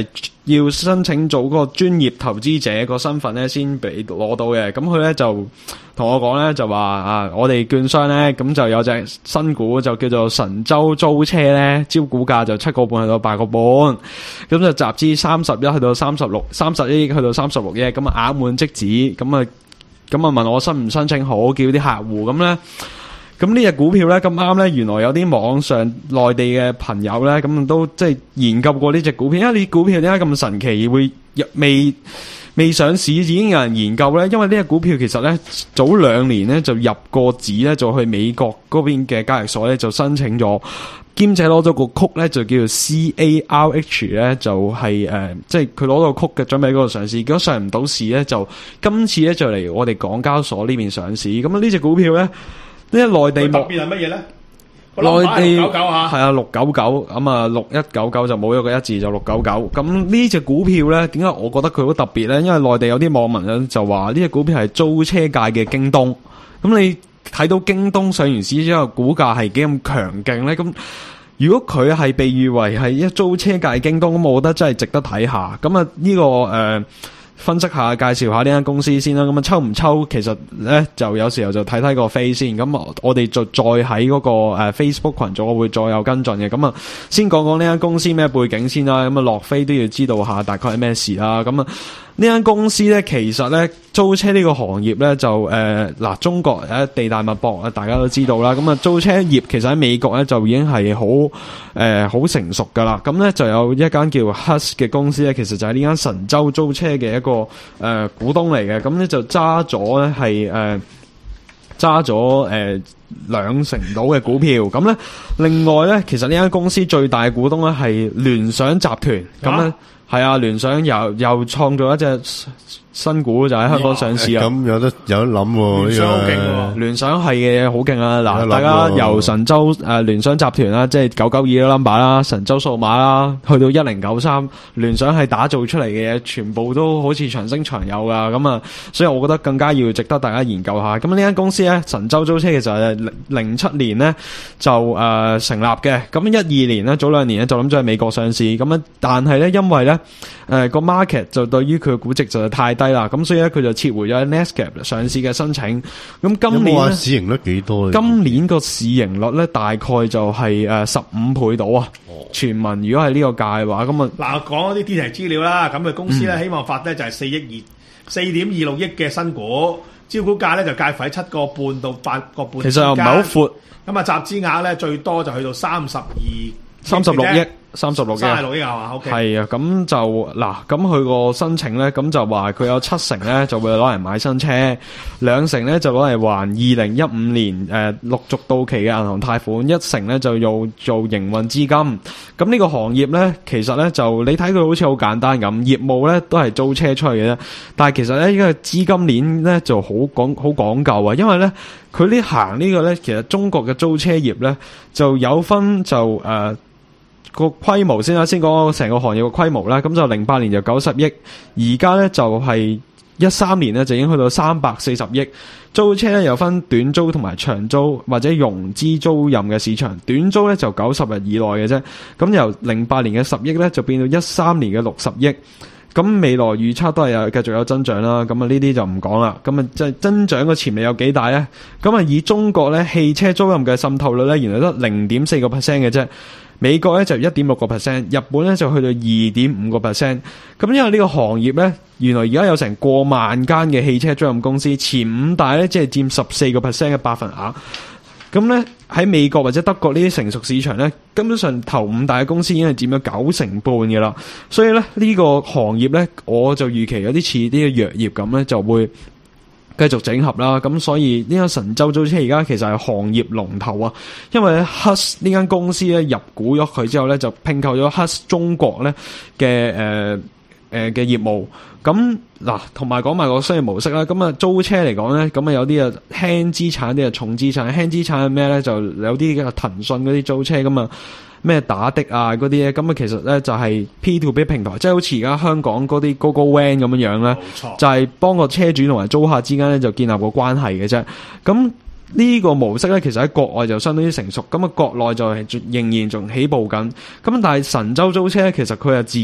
要申請做嗰個專業投資者個身份咧，先俾攞到嘅。咁佢咧就同我講咧，就話啊，我哋券商咧咁就有隻新股就叫做神州租車咧，招股價就七個半去到八個半，咁就集資三十一去到三十六，三十一億去到三十六億，咁啊額滿即止，咁啊咁啊問我申唔申請好，叫啲客戶咁咧。咁呢隻股票咧咁啱咧，原來有啲網上內地嘅朋友咧，咁都即係研究過呢隻股票。因為呢股票點解咁神奇會未未上市已經有人研究咧？因為呢隻股票其實咧早兩年咧就入過紙咧，就去美國嗰邊嘅交易所咧就申請咗，兼且攞咗個曲咧就叫做 C A R H 咧，就係、是、誒，即係佢攞個曲嘅準備嗰度上市，如果上唔到市咧，就今次咧就嚟我哋港交所呢邊上市。咁啊呢隻股票咧。呢一內地特別係乜嘢咧？ 內地六九九嚇， 係啊六九九咁啊六一九九就冇咗個一字就六九九。咁呢隻股票咧，點解我覺得佢好特別咧？因為內地有啲網民咧就話呢隻股票係租車界嘅京東。咁你睇到京東上完市之後股價係幾咁強勁咧？咁如果佢係被譽為係一租車界京東，咁我覺得真係值得睇下。咁啊呢個誒。呃分析下介紹下呢間公司先啦，咁啊抽唔抽其實咧就有時候就睇睇個飛先，咁我哋就再喺嗰個誒 Facebook 群組我會再有跟進嘅，咁啊先講講呢間公司咩背景先啦，咁啊落飛都要知道下大概係咩事啦，咁啊呢間公司咧其實咧租車呢個行業咧就誒嗱、呃、中國誒地大物博啊，大家都知道啦，咁啊租車業其實喺美國咧就已經係好誒好成熟噶啦，咁咧就有一間叫 Hus 嘅公司咧，其實就係呢間神州租車嘅一個個誒、呃、股東嚟嘅，咁咧就揸咗咧係誒揸咗誒兩成到嘅股票，咁咧另外咧其實呢間公司最大嘅股東咧係聯想集團，咁咧係啊聯想又又創造一隻新股就喺香港上市啊！ 咁有得有得諗喎， 聯想好勁喎，聯想係嘅好勁啊！嗱，大家由神州誒聯想集團啦，即係九九二嘅 number 啦，神州數碼啦，去到一零九三，聯想係打造出嚟嘅嘢，全部都好似長升長有噶，咁啊，所以我覺得更加要值得大家研究下。咁呢間公司咧，神州租車其實係零零七年咧就誒、呃、成立嘅，咁一二年咧早兩年咧就諗住喺美國上市，咁啊，但係咧因為咧誒個 market 就對於佢嘅估值就係太低啦，咁所以咧佢就撤回咗 Nasdaq 上市嘅申請。咁今年咧市盈率幾多？ 今年個市盈率咧大概就係誒十五倍到啊！傳聞如果係呢個價嘅話，咁啊嗱講啲 detail 資料啦，咁嘅公司咧、嗯、希望發咧就係四億二四點二六億嘅新股，招股價咧就介乎喺七個半到八個半。 其實又唔係好闊。 咁啊集資額咧最多就去到三十二三十六億。三十六億， 三十六億係嘛？ OK， 係啊，咁就嗱，咁佢個申請咧，咁就話佢有七成咧就會攞嚟買新車，兩成咧就攞嚟還二零一五年誒陸續到期嘅銀行貸款，一成咧就用做營運資金。咁呢個行業咧，其實咧就你睇佢好似好簡單咁，業務咧都係租車出去嘅啫。但係其實咧呢個資金鏈咧就好講好講究啊，因為咧佢呢行呢個咧，其實中國嘅租車業咧就有分就誒。呃個規模先啦，先講成個行業嘅規模啦。咁就零八年就九十億，而家咧就係一三年咧就已經去到三百四十億。租車咧有分短租同埋長租或者融資租賃嘅市場，短租咧就九十日以內嘅啫。咁由零八年嘅十億咧就變到一三年嘅六十億。咁未來預測都係有繼續有增長啦。咁啊呢啲就唔講啦。咁啊即係增長嘅潛力有幾大咧？咁啊以中國咧汽車租賃嘅滲透率咧，原來得零點四個 percent 嘅啫。美國咧就一點六個 percent， 日本咧就去到二點五個 percent。咁因為呢個行業咧，原來而家有成過萬間嘅汽車租賃公司，前五大咧即係佔十四個 percent 嘅百分額。咁咧喺美國或者德國呢啲成熟市場咧，根本上頭五大嘅公司已經係佔咗九成半嘅啦。所以咧呢個行業咧，我就預期有啲似啲嘅藥業咁咧，就會繼續整合啦，咁所以呢間神州租車而家其實係行業龍頭啊，因為咧 Hus 呢間公司咧入股咗佢之後咧，就併購咗 Hus 中國咧嘅誒誒嘅業務。咁嗱，同埋講埋個商業模式啦。咁啊租車嚟講咧，咁啊有啲啊輕資產，啲啊重資產。輕資產係咩咧？就有啲嘅騰訊嗰啲租車咁啊。咩打的啊嗰啲咧，咁啊其實咧就係 P to P 平台，即係好似而家香港嗰啲 GoGoVan 咁樣樣咧，就係幫個車主同埋租客之間咧就建立個關係嘅啫。咁呢個模式咧，其實喺國外就相當之成熟，咁啊國內就係仍然仲起步緊。咁但係神州租車咧，其實佢係自己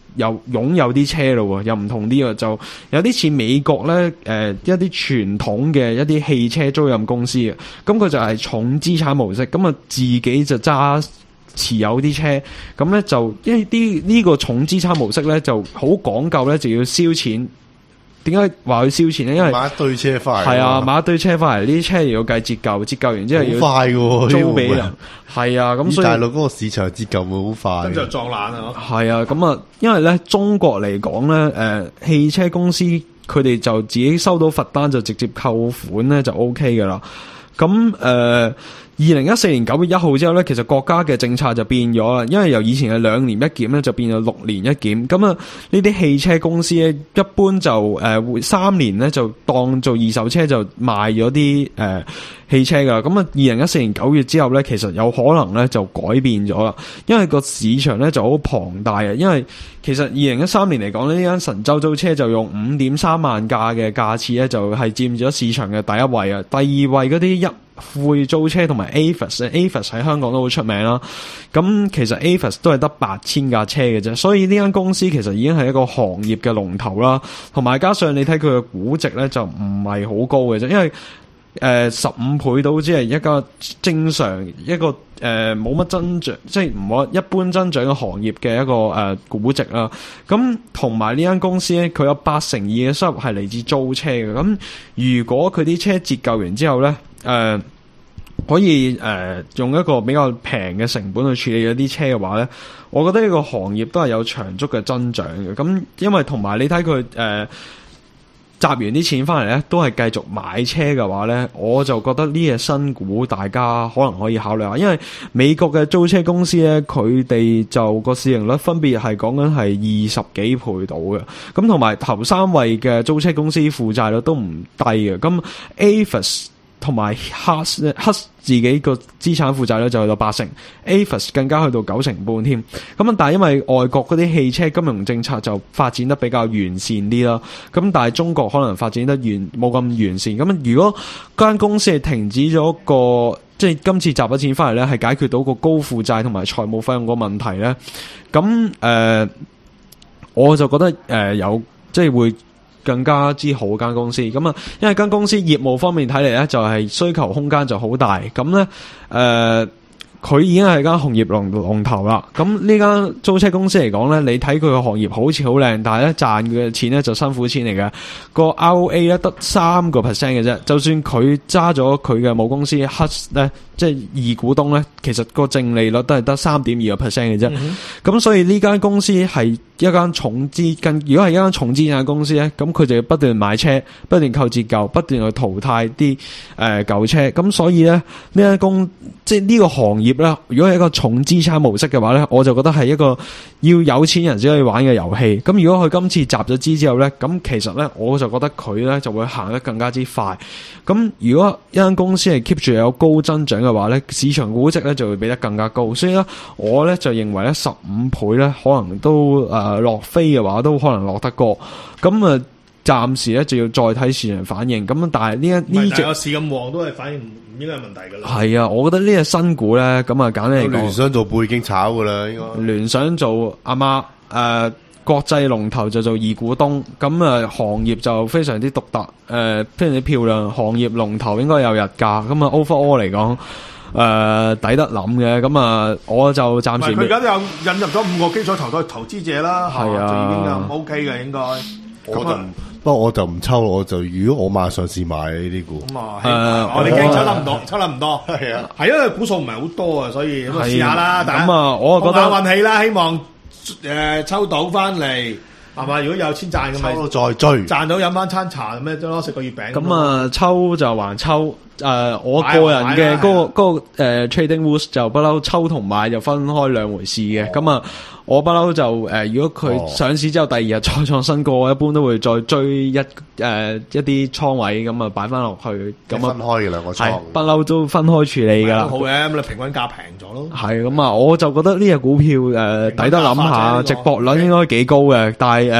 又擁有啲車咯，又唔同啲啊，就有啲似美國咧誒、呃、一啲傳統嘅一啲汽車租賃公司啊，咁佢就係重資產模式，咁啊自己就揸持有啲車，咁咧就因為啲呢個重資產模式咧就好講究咧，就要燒錢。點解話要燒錢咧？因為買一堆車翻嚟， 係啊，買一堆車翻嚟，呢啲車又要計折舊，折舊完之後要好快嘅租俾人。係啊，咁所以大陸嗰個市場折舊會好快， 咁就撞爛啦。 係啊，咁啊，因為咧中國嚟講咧，誒、呃，汽車公司佢哋就自己收到罰單就直接扣款咧就 O K 噶啦。咁誒。呃二零一四年九月一號之後咧，其實國家嘅政策就變咗啦，因為由以前嘅兩年一檢咧，就變咗六年一檢。咁啊，呢啲汽車公司咧，一般就誒會三年咧就當做二手車就賣咗啲誒汽車噶。咁啊，二零一四年九月之後咧，其實有可能咧就改變咗啦，因為個市場咧就好龐大啊。因為其實二零一三年嚟講呢，呢間神州租車就用五點三萬架嘅架次咧，就係佔咗市場嘅第一位啊。第二位嗰啲一會租車同埋 Avis，Avis 喺香港都好出名啦。咁其實 Avis 都係得八千架車嘅啫，所以呢間公司其實已經係一個行業嘅龍頭啦。同埋加上你睇佢嘅估值咧，就唔係好高嘅啫，因為誒十五倍到只係一個正常一個誒冇乜增長，即係唔好一般增長嘅行業嘅一個誒、呃、估值啦。咁同埋呢間公司咧，佢有八成二嘅收入係嚟自租車嘅。咁如果佢啲車折舊完之後咧，誒、呃、可以誒、呃、用一個比較平嘅成本去處理咗啲車嘅話咧，我覺得呢個行業都係有長足嘅增長嘅。咁因為同埋你睇佢誒集完啲錢翻嚟咧，都係繼續買車嘅話咧，我就覺得呢隻新股大家可能可以考慮下，因為美國嘅租車公司咧，佢哋就個市盈率分別係講緊係二十幾倍到嘅，咁同埋頭三位嘅租車公司負債率都唔低嘅，咁 Avis 同埋 Hus Hus 自己個資產負債率就去到八成 ，Avis 更加去到九成半添。咁啊，但係因為外國嗰啲汽車金融政策就發展得比較完善啲啦。咁但係中國可能發展得完冇咁完善。咁如果間公司係停止咗個，即係今次集咗錢翻嚟咧，係解決到個高負債同埋財務費用個問題咧，咁誒、呃，我就覺得誒、呃、有即係會更加之好間公司，咁啊，因為間公司業務方面睇嚟咧，就係需求空間就好大，咁咧誒，佢已經係間行業龍龍頭啦。咁呢間租車公司嚟講咧，你睇佢個行業好似好靚，但係咧賺嘅錢咧就辛苦錢嚟嘅。個 R O A 咧得三個 percent 嘅啫，就算佢揸咗佢嘅母公司 Hus 咧，即係二股東咧，其實個淨利率都係得三點二個 percent 嘅啫。咁、嗯、所以呢間公司係一間重資跟，如果係一間重資產公司咧，咁佢就要不斷買車，不斷扣折舊，不斷去淘汰啲誒舊車。咁所以咧呢間公即係呢個行業咧，如果係一個重資產模式嘅話咧，我就覺得係一個要有錢人先可以玩嘅遊戲。咁如果佢今次集咗資之後咧，咁其實咧我就覺得佢咧就會行得更加之快。咁如果一間公司係 keep 住有高增長嘅話咧，市場估值咧就會比得更加高。所以咧我咧就認為咧十五倍咧可能都誒、呃、落飛嘅話都可能落得過。咁啊暫時咧就要再睇市場反應。咁但係呢一呢隻市咁旺都係反應唔唔應該係問題㗎啦。 係啊，我覺得呢隻新股咧咁啊簡單嚟講， 聯想做背景炒㗎啦，應該聯想做阿媽誒。呃國際龍頭就做二股東，咁啊行業就非常之獨特，誒、呃、非常之漂亮。行業龍頭應該有日價，咁啊 overall 嚟講，誒、呃、抵得諗嘅。咁啊，我就暫時佢而家都有引入咗五個基礎投資投資者啦，係啊，就已經咁 OK 嘅應該。 我就不過我就唔抽，我就如果我馬上試買呢啲股。 咁啊，誒，我哋驚抽得唔多，抽得唔多，係啊，係因為股數唔係好多啊，所以咁啊試下啦。 咁啊，我覺得碰下運氣啦，希望。誒、呃，抽到翻嚟係嘛？如果有錢賺咁咪再追，賺到飲翻餐茶咁咩都咯，食個月餅。 咁啊，抽就還抽。誒、呃，我個人嘅嗰、那個嗰、那個誒、呃、trading rules 就不嬲，抽同買就分開兩回事嘅。咁、哦、啊，我不嬲就誒、呃，如果佢上市之後第二日再創新高，我一般都會再追一誒、呃、一啲倉位咁啊，擺翻落去。咁啊，分開嘅兩個倉， 不嬲都分開處理噶啦。 好嘅，咁你平均價平咗咯。 係咁啊，我就覺得呢隻股票誒抵、呃、得諗下，值博率應該幾高嘅，但係誒。呃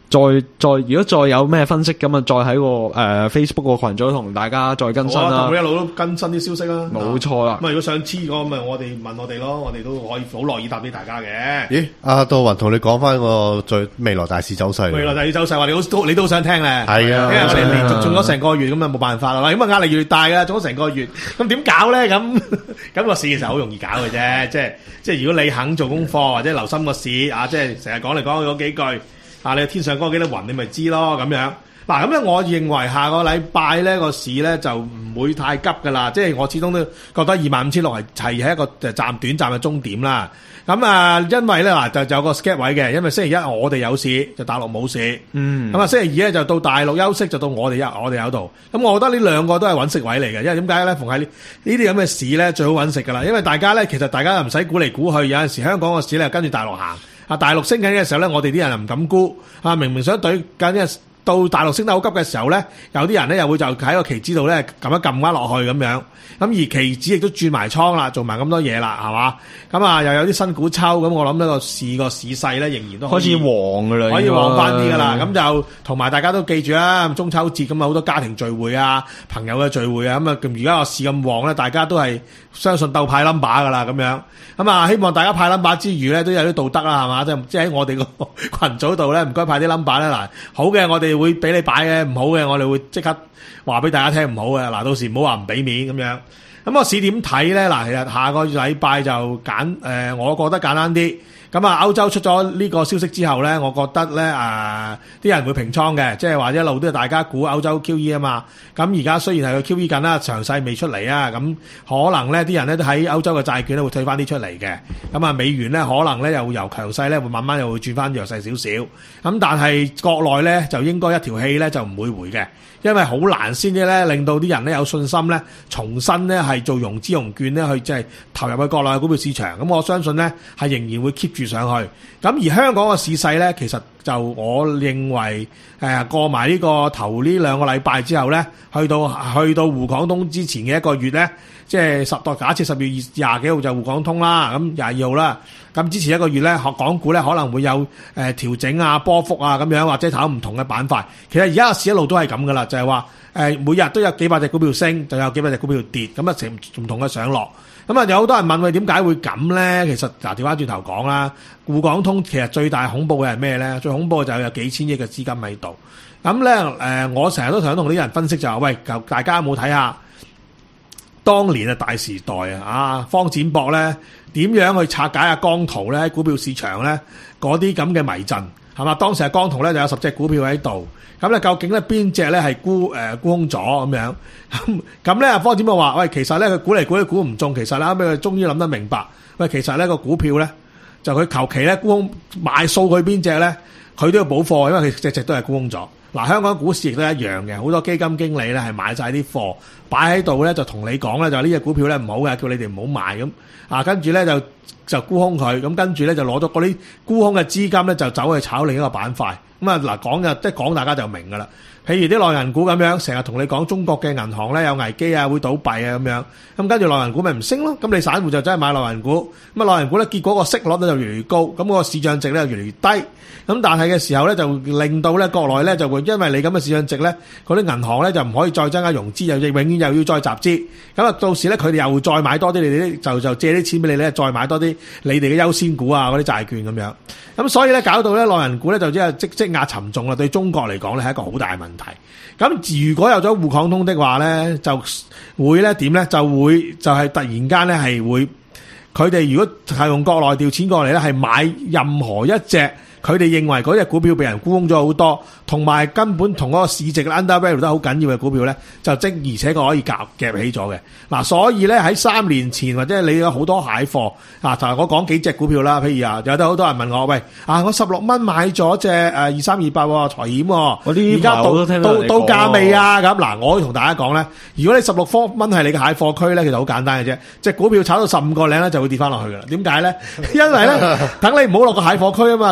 再再如果再有咩分析咁啊，再喺個誒、呃、Facebook 個群組同大家再更新啦。 會一路都更新啲消息啦。 冇錯啦。 咁啊，如果想知嘅咁啊，我哋問我哋咯，我哋都可以好樂意答俾大家嘅。 咦？阿杜雲同你講翻個最未來大市走勢。 未來大市走勢話你都你都想聽咧。 係啊， 因為我哋連續中咗成個月，咁啊冇辦法啦。咁啊壓力越大㗎，中咗成個月，咁點搞咧？咁咁個市其實好容易搞嘅啫。即係即係如果你肯做功課或者留心個市啊，即係成日講嚟講去嗰幾句。啊！你天上嗰幾粒雲，你咪知咯咁樣。嗱咁咧，我認為下個禮拜咧個市咧就唔會太急噶啦。即係我始終都覺得二萬五千六係係係一個誒暫短暫嘅終點啦。咁啊，因為咧嗱就就有個 skip 位嘅，因為星期一我哋有市，就大陸冇市。嗯。咁啊，星期二咧就到大陸休息，就到我哋有我哋有度。咁我覺得呢兩個都係揾食位嚟嘅，因為點解咧？逢係呢呢啲咁嘅市咧最好揾食噶啦，因為大家咧其實大家又唔使估嚟估去，有陣時香港個市咧跟住大陸行。啊！大陸升緊嘅時候咧，我哋啲人又唔敢沽。啊，明明想對緊嘅，到大陸升得好急嘅時候咧，有啲人咧又會就喺個期指度咧撳一撳翻落去咁樣。咁而期指亦都轉埋倉啦，做埋咁多嘢啦，係嘛？咁啊又有啲新股抽，咁我諗呢個市個市勢咧仍然都可以開始旺噶啦， 可以旺翻啲噶啦。咁就同埋大家都記住啦，中秋節咁啊好多家庭聚會啊、朋友嘅聚會啊，咁啊而家個市咁旺咧，大家都係相信鬥派 number 噶啦咁樣。咁啊希望大家派 number 之餘咧，都有啲道德啦，係嘛？即係即係喺我哋個群組度咧，唔該派啲 number 咧。嗱，好嘅我哋會俾你擺嘅，唔好嘅我哋會即刻話俾大家聽唔好嘅。嗱，到時唔好話唔俾面咁樣。咁個市點睇咧？嗱，其實下個禮拜就簡誒、呃，我覺得簡單啲。咁啊，歐洲出咗呢個消息之後咧，我覺得咧啊，啲人會平倉嘅，即係話一路都係大家估歐洲 Q E 啊嘛。咁而家雖然係個 Q E 緊啦，詳細未出嚟啊。咁可能咧，啲人咧都喺歐洲嘅債券咧會退翻啲出嚟嘅。咁啊，美元咧可能咧又由強勢咧會慢慢又會轉翻弱勢少少。咁但係國內咧就應該一條氣咧就唔會回嘅。因為好難先至咧，令到啲人咧有信心咧，重新咧係做融資融券咧，去即係投入去國內嘅股票市場。咁我相信咧係仍然會 keep 住上去。咁而香港嘅市勢咧，其實就我認為誒過埋呢個頭呢兩個禮拜之後咧，去到去到滬港通之前嘅一個月咧，即係十代假設十月廿幾號就滬港通啦，咁廿二號啦。咁之前一個月咧，學港股咧可能會有誒調整啊、波幅啊咁樣，或者睇唔同嘅板塊。其實而家個市一路都係咁噶啦，就係話誒每日都有幾百隻股票升，就有幾百隻股票跌，咁啊成唔同嘅上落。咁啊有好多人問佢點解會咁咧？其實嗱調翻轉頭講啦，滬港通其實最大恐怖嘅係咩咧？最恐怖嘅就係有幾千億嘅資金喺度。咁咧誒，我成日都想同啲人分析就係、是、喂，大家有冇睇下當年嘅大時代啊？啊，方展博咧。點樣去拆解阿江圖咧？喺股票市場咧，嗰啲咁嘅迷陣係嘛？當時阿江圖咧就有十隻股票喺度，咁咧究竟咧邊隻咧係沽誒沽空咗咁樣？咁咁咧阿方展博話：喂，其實咧佢估嚟估去估唔中，其實咧後尾佢終於諗得明白，喂，其實咧個股票咧就佢求其咧沽空買數佢邊隻咧，佢都要補貨，因為佢隻隻都係沽空咗。嗱，香港股市亦都一樣嘅，好多基金經理咧係買晒啲貨擺喺度咧，就同你講咧，就呢隻股票咧唔好嘅，叫你哋唔好買咁。啊，跟住咧就就沽空佢，咁跟住咧就攞咗嗰啲沽空嘅資金咧，就走去炒另一個板塊。咁啊嗱，講嘅即係講大家就明噶啦。譬如啲內銀股咁樣，成日同你講中國嘅銀行咧有危機啊，會倒閉啊咁樣。咁跟住內銀股咪唔升咯。咁你散戶就真係買內銀股。咁啊內銀股咧，結果個息率咧就越嚟越高，咁個市漲值咧就越嚟越低。咁但係嘅時候咧，就令到咧國內咧就會因為你咁嘅市漲值咧，嗰啲銀行咧就唔可以再增加融資，又永遠又要再集資。咁啊到時咧佢哋又會再買多啲你哋啲，就就借啲錢俾你咧，再買多啲你哋嘅優先股啊嗰啲債券咁樣。咁所以咧搞到咧內銀股咧就即係積積壓沉重啦。對中國嚟講咧係一個好大嘅問題。咁如果有咗滬港通的話咧，就會咧點咧？就會就係突然間咧係會，佢哋如果係用國內調錢過嚟咧，係買任何一隻。佢哋認為嗰隻股票被人沽空咗好多，同埋根本同嗰個市值 under value 都好緊要嘅股票咧，就即而且確可以夾夾起咗嘅。嗱，所以咧喺三年前或者你有好多蟹貨啊，就係我講幾隻股票啦，譬如啊，有得好多人問我，喂啊，我十六蚊買咗隻誒二三二八財險，而家到到到價未啊？咁嗱，我同大家講咧，如果你十六蚊係你嘅蟹貨區咧，其實好簡單嘅啫，隻股票炒到十五個零咧就會跌翻落去噶啦。點解咧？因為咧等你唔好落個蟹貨區啊嘛，跟住等你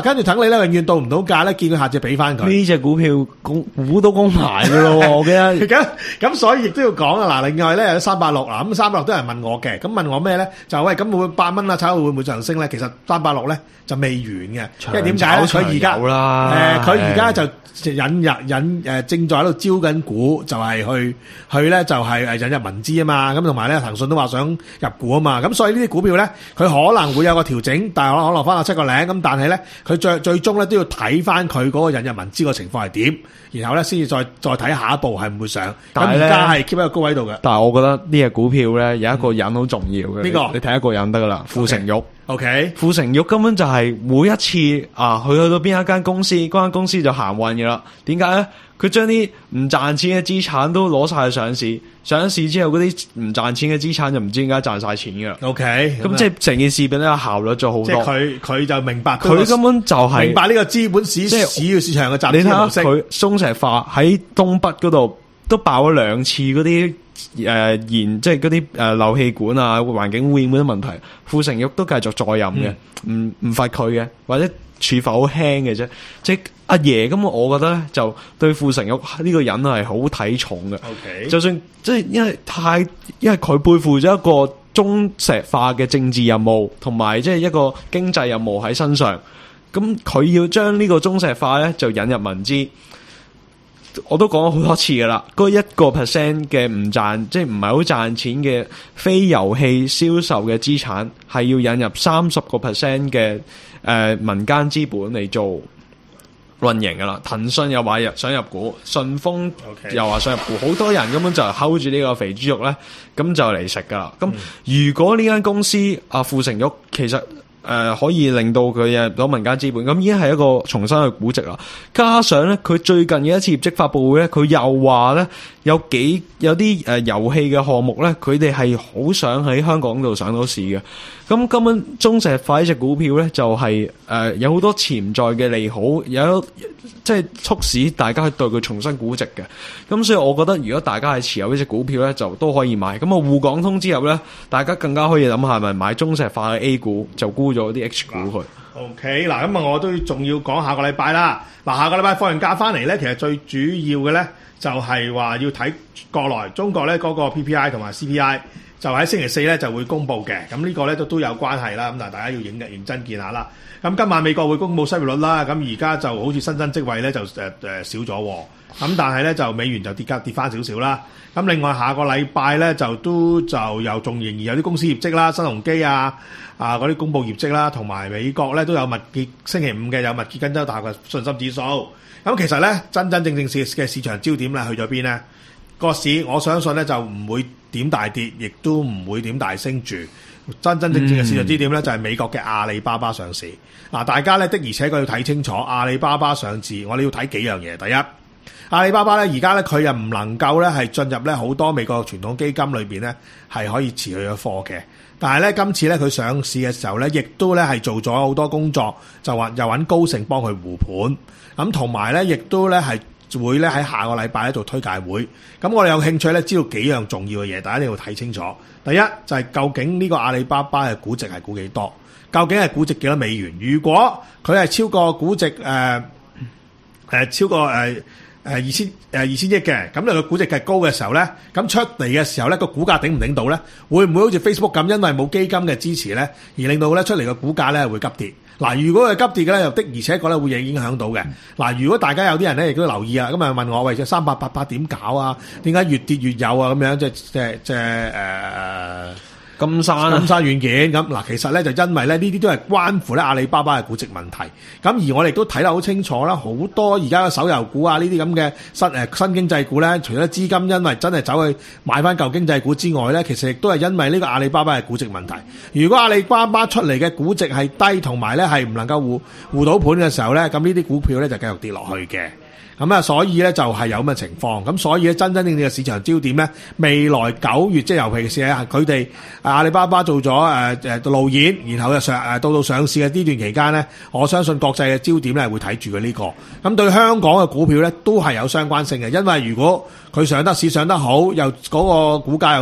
你咧永遠到唔到價咧，見佢下次俾翻佢。 呢隻股票公估到公牌噶咯，我記得。 咁咁所以亦都要講啊！嗱，另外咧有三百六嗱，咁三百六都有人問我嘅，咁問我咩咧？就喂，咁會唔會八蚊啊？炒會唔會上升咧？其實三百六咧就未完嘅，因為點解咧？佢而家誒，佢而家就引入引誒，正在喺度招緊股，就係去去咧就係誒引入民資啊嘛。咁同埋咧，騰訊都話想入股啊嘛。咁所以呢啲股票咧，佢可能會有個調整，但係可能落翻下七個零咁，但係咧，佢最最終咧都要睇翻佢嗰個引入民資個情況係點，然後咧先至再再睇下一步係唔會上。咁而家係 keep 喺個高位度嘅。 但係我覺得呢隻股票咧有一個人好重要嘅。呢個你睇一個人得噶啦，傅成玉。 O K， 傅成玉根本就係每一次啊，佢去到邊一間公司，嗰間公司就行運嘅啦。點解咧？佢將啲唔賺錢嘅資產都攞晒去上市，上市之後嗰啲唔賺錢嘅資產就唔知點解賺晒錢嘅啦。 O K， 咁即係成件事變得效率咗好多。 即係佢佢就明白， 佢根本就係、是、 明白呢個資本市即係市要市場嘅集資模式。 佢中石化喺東北嗰度都爆咗兩次嗰啲。誒、呃，燃即係嗰啲誒漏氣管啊，環境污染嗰啲問題，傅成玉都繼續再任嘅，唔唔罰佢嘅，或者處罰好輕嘅啫。即係阿爺咁，我覺得咧就對傅成玉呢個人係好睇重嘅。 Okay. 就算即係因為太，因為佢背負咗一個中石化嘅政治任務，同埋即係一個經濟任務喺身上，咁佢要將呢個中石化咧就引入民資。我都講咗好多次噶啦，嗰一個 percent 嘅唔賺，即係唔係好賺錢嘅非油氣銷售嘅資產，係要引入三十個 percent 嘅誒民間資本嚟做運營噶啦。騰訊又話入想入股，順豐又話想入股，好、okay. 多人根本就係 hold 住呢個肥豬肉咧，咁就嚟食噶啦。咁、嗯、如果呢間公司阿傅成玉其實，誒、呃，可以令到佢入到民間資本，咁已經係一個重新嘅估值啦。加上咧，佢最近嘅一次業績發佈會咧，佢又話咧有幾有啲誒油氣嘅項目咧，佢哋係好想喺香港度上到市嘅。咁根本中石化呢隻股票咧，就係、是、誒、呃、有好多潛在嘅利好，有即係促使大家去對佢重新估值嘅。咁所以我覺得，如果大家係持有呢隻股票咧，就都可以買。咁啊，滬港通之後咧，大家更加可以諗下，係咪買中石化嘅 A 股，就沽咗啲 H 股去。 OK， 嗱，咁啊，我都仲要講下個禮拜啦。嗱，下個禮拜放完假翻嚟咧，其實最主要嘅咧，就係話要睇國內中國咧嗰個 P P I 同埋 C P I。就喺星期四咧就會公布嘅，咁呢個咧都都有關係啦。咁但係大家要認認真見下啦。咁今晚美國會公布失業率啦，咁而家就好似新增職位咧就誒誒、呃、少咗，咁但係咧就美元就跌價跌翻少少啦。咁另外下個禮拜咧就都就又仲仍然有啲公司業績啦，新鴻基啊啊嗰啲公布業績啦，同埋美國咧都有密結星期五嘅有密歇根州大學嘅信心指數。咁其實咧真真正正市嘅市場焦點咧去咗邊咧？個市我相信咧就唔會點大跌，亦都唔會點大升住。真真正正嘅市場焦點咧就係美國嘅阿里巴巴上市。嗱，大家咧的而且確要睇清楚阿里巴巴上市，我哋要睇幾樣嘢。第一，阿里巴巴咧而家咧佢又唔能夠咧係進入咧好多美國傳統基金裏邊咧係可以持佢嘅貨嘅。但係咧今次咧佢上市嘅時候咧，亦都咧係做咗好多工作，就話又揾高盛幫佢護盤，咁同埋咧亦都咧係。會咧喺下個禮拜咧做推介會，咁我哋有興趣咧知道幾樣重要嘅嘢，大家一定要睇清楚。第一就係、是、究竟呢個阿里巴巴嘅估值係估幾多？究竟係估值幾多美元？如果佢係超過估值誒誒、呃呃、超過誒誒二千誒二千億嘅，咁你個估值係高嘅時候咧，咁出嚟嘅時候咧個股價頂唔頂到咧？會唔會好似 Facebook 咁，因為冇基金嘅支持咧，而令到咧出嚟嘅股價咧會急跌？嗱，如果係急跌嘅咧，又的而且確咧會影響到嘅。嗱，如果大家有啲人咧亦都留意啊，咁啊問我喂，隻三八八八點搞啊？點解越跌越有啊？咁樣即係即係即係誒金山金山軟件咁嗱，其實咧就因為咧呢啲都係關乎咧阿里巴巴嘅估值問題。咁而我哋都睇得好清楚啦，好多而家嘅手遊股啊，呢啲咁嘅新誒新經濟股咧，除咗資金因為真係走去買翻舊經濟股之外咧，其實亦都係因為呢個阿里巴巴嘅估值問題。如果阿里巴巴出嚟嘅估值係低，同埋咧係唔能夠護護到盤嘅時候咧，咁呢啲股票咧就繼續跌落去嘅。咁啊，所以咧就係有咁嘅情況，咁所以咧真真正正嘅市場焦點咧，未來九月即係尤其是係佢哋阿里巴巴做咗誒誒路演，然後就上誒到到上市嘅呢段期間咧，我相信國際嘅焦點咧係會睇住佢呢個，咁對香港嘅股票咧都係有相關性嘅，因為如果佢上得市上得好，又嗰個股價又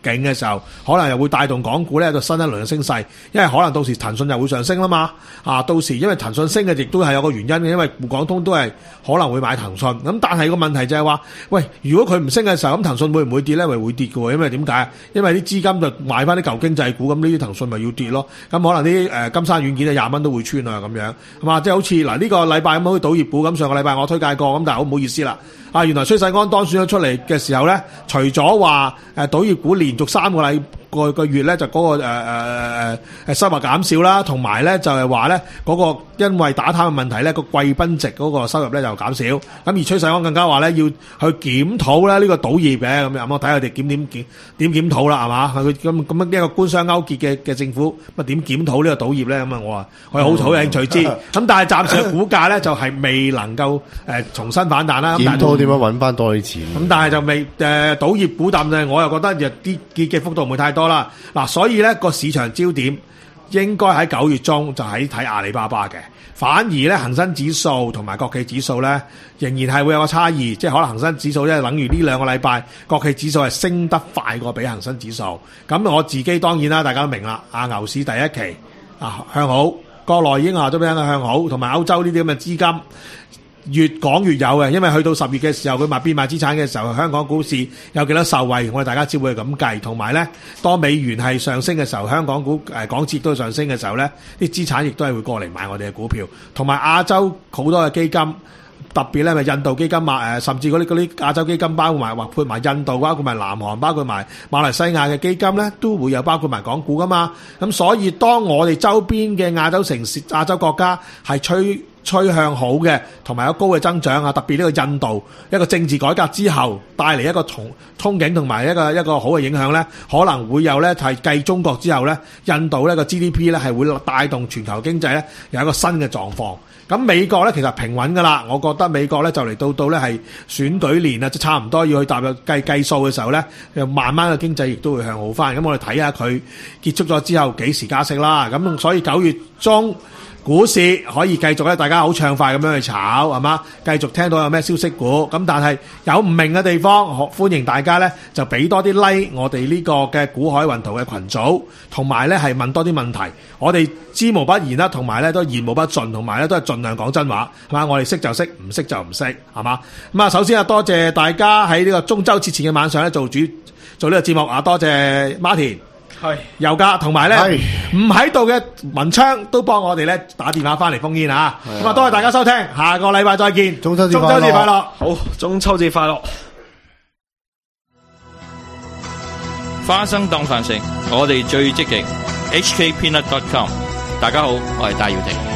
勁嘅時候，可能又會帶動港股咧就新一輪嘅升勢，因為可能到時騰訊又會上升啦嘛。啊，到時因為騰訊升嘅亦都係有個原因嘅，因為滬港通都係可能會買騰訊。咁但係個問題就係話，喂，如果佢唔升嘅時候，咁騰訊會唔會跌咧？咪會跌嘅喎，因為點解？因為啲資金就買翻啲舊經濟股，咁呢啲騰訊咪要跌咯。咁可能啲誒金山軟件啊廿蚊都會穿啊咁樣，係嘛？即係好似嗱呢個禮拜咁好似賭業股咁，上個禮拜我推介過，咁但係好唔好意思啦。啊，原來崔世安當選咗出嚟嘅時候咧，除咗話誒賭業股連續三個禮個個月咧就嗰、那個誒誒誒誒收入減少啦，同埋咧就係話咧嗰個因為打貪嘅問題咧個貴賓席嗰個收入咧就減少。咁而崔世安更加話咧要去檢討咧呢個賭業嘅咁樣，我睇佢哋檢點檢點檢討啦，係嘛？佢咁咁樣一個官商勾結嘅嘅政府，乜點檢討呢個賭業咧？咁啊，我話我好好有興趣知。咁但係暫時嘅股價咧就係未能夠誒重新反彈啦。 檢討點樣揾翻多啲錢？ 咁但係就未誒賭業股淡嘅，我又覺得就啲跌嘅幅度唔會太多啦。嗱，所以咧個市場焦點應該喺九月中就喺睇阿里巴巴嘅，反而咧恒生指數同埋國企指數咧仍然係會有個差異，即係可能恒生指數咧等於呢兩個禮拜國企指數係升得快過比恒生指數。咁我自己當然啦，大家都明啦，啊牛市第一期啊向好，國內已經話咗俾人向好，同埋歐洲呢啲咁嘅資金。越講越有嘅，因為去到十月嘅時候，佢賣變賣資產嘅時候，香港股市有幾多受惠，我哋大家只會係咁計。同埋咧，當美元係上升嘅時候，香港股誒港紙都上升嘅時候咧，啲資產亦都係會過嚟買我哋嘅股票。同埋亞洲好多嘅基金，特別咧咪印度基金啊，誒甚至嗰啲嗰啲亞洲基金包括埋或括埋印度，包括埋南韓，包括埋馬來西亞嘅基金咧，都會有包括埋港股噶嘛。咁所以當我哋周邊嘅亞洲城市、亞洲國家係吹趨向好嘅，同埋有高嘅增長啊！特別呢個印度一個政治改革之後帶嚟一個憧憧憬同埋一個一個好嘅影響咧，可能會有咧係繼中國之後咧，印度呢個 G D P 咧係會帶動全球經濟咧有一個新嘅狀況。咁美國咧其實平穩噶啦，我覺得美國咧就嚟到到咧係選舉年啊，即差唔多要去踏入計計數嘅時候咧，又慢慢嘅經濟亦都會向好翻。咁我哋睇下佢結束咗之後幾時加息啦。咁所以九月中股市可以繼續咧，大家好暢快咁樣去炒，係嘛？繼續聽到有咩消息股，咁但係有唔明嘅地方，歡迎大家咧就俾多啲 like 我哋呢個嘅股海運途嘅群組，同埋咧係問多啲問題，我哋知無不言啦，同埋咧都言無不盡，同埋咧都係盡量講真話，係嘛？我哋識就識，唔識就唔識，係嘛？咁啊，首先啊，多謝大家喺呢個中秋節前嘅晚上咧做主做呢個節目啊，多謝 Martin。係油價同埋咧唔喺度嘅文昌都幫我哋咧打電話翻嚟烽煙啊！咁啊，多謝大家收聽，下個禮拜再見，中秋節快樂！中秋節快樂！ 好，中秋節快樂！ 花生當飯食，我哋最積極。H K Peanut dot com， 大家好，我係戴耀廷。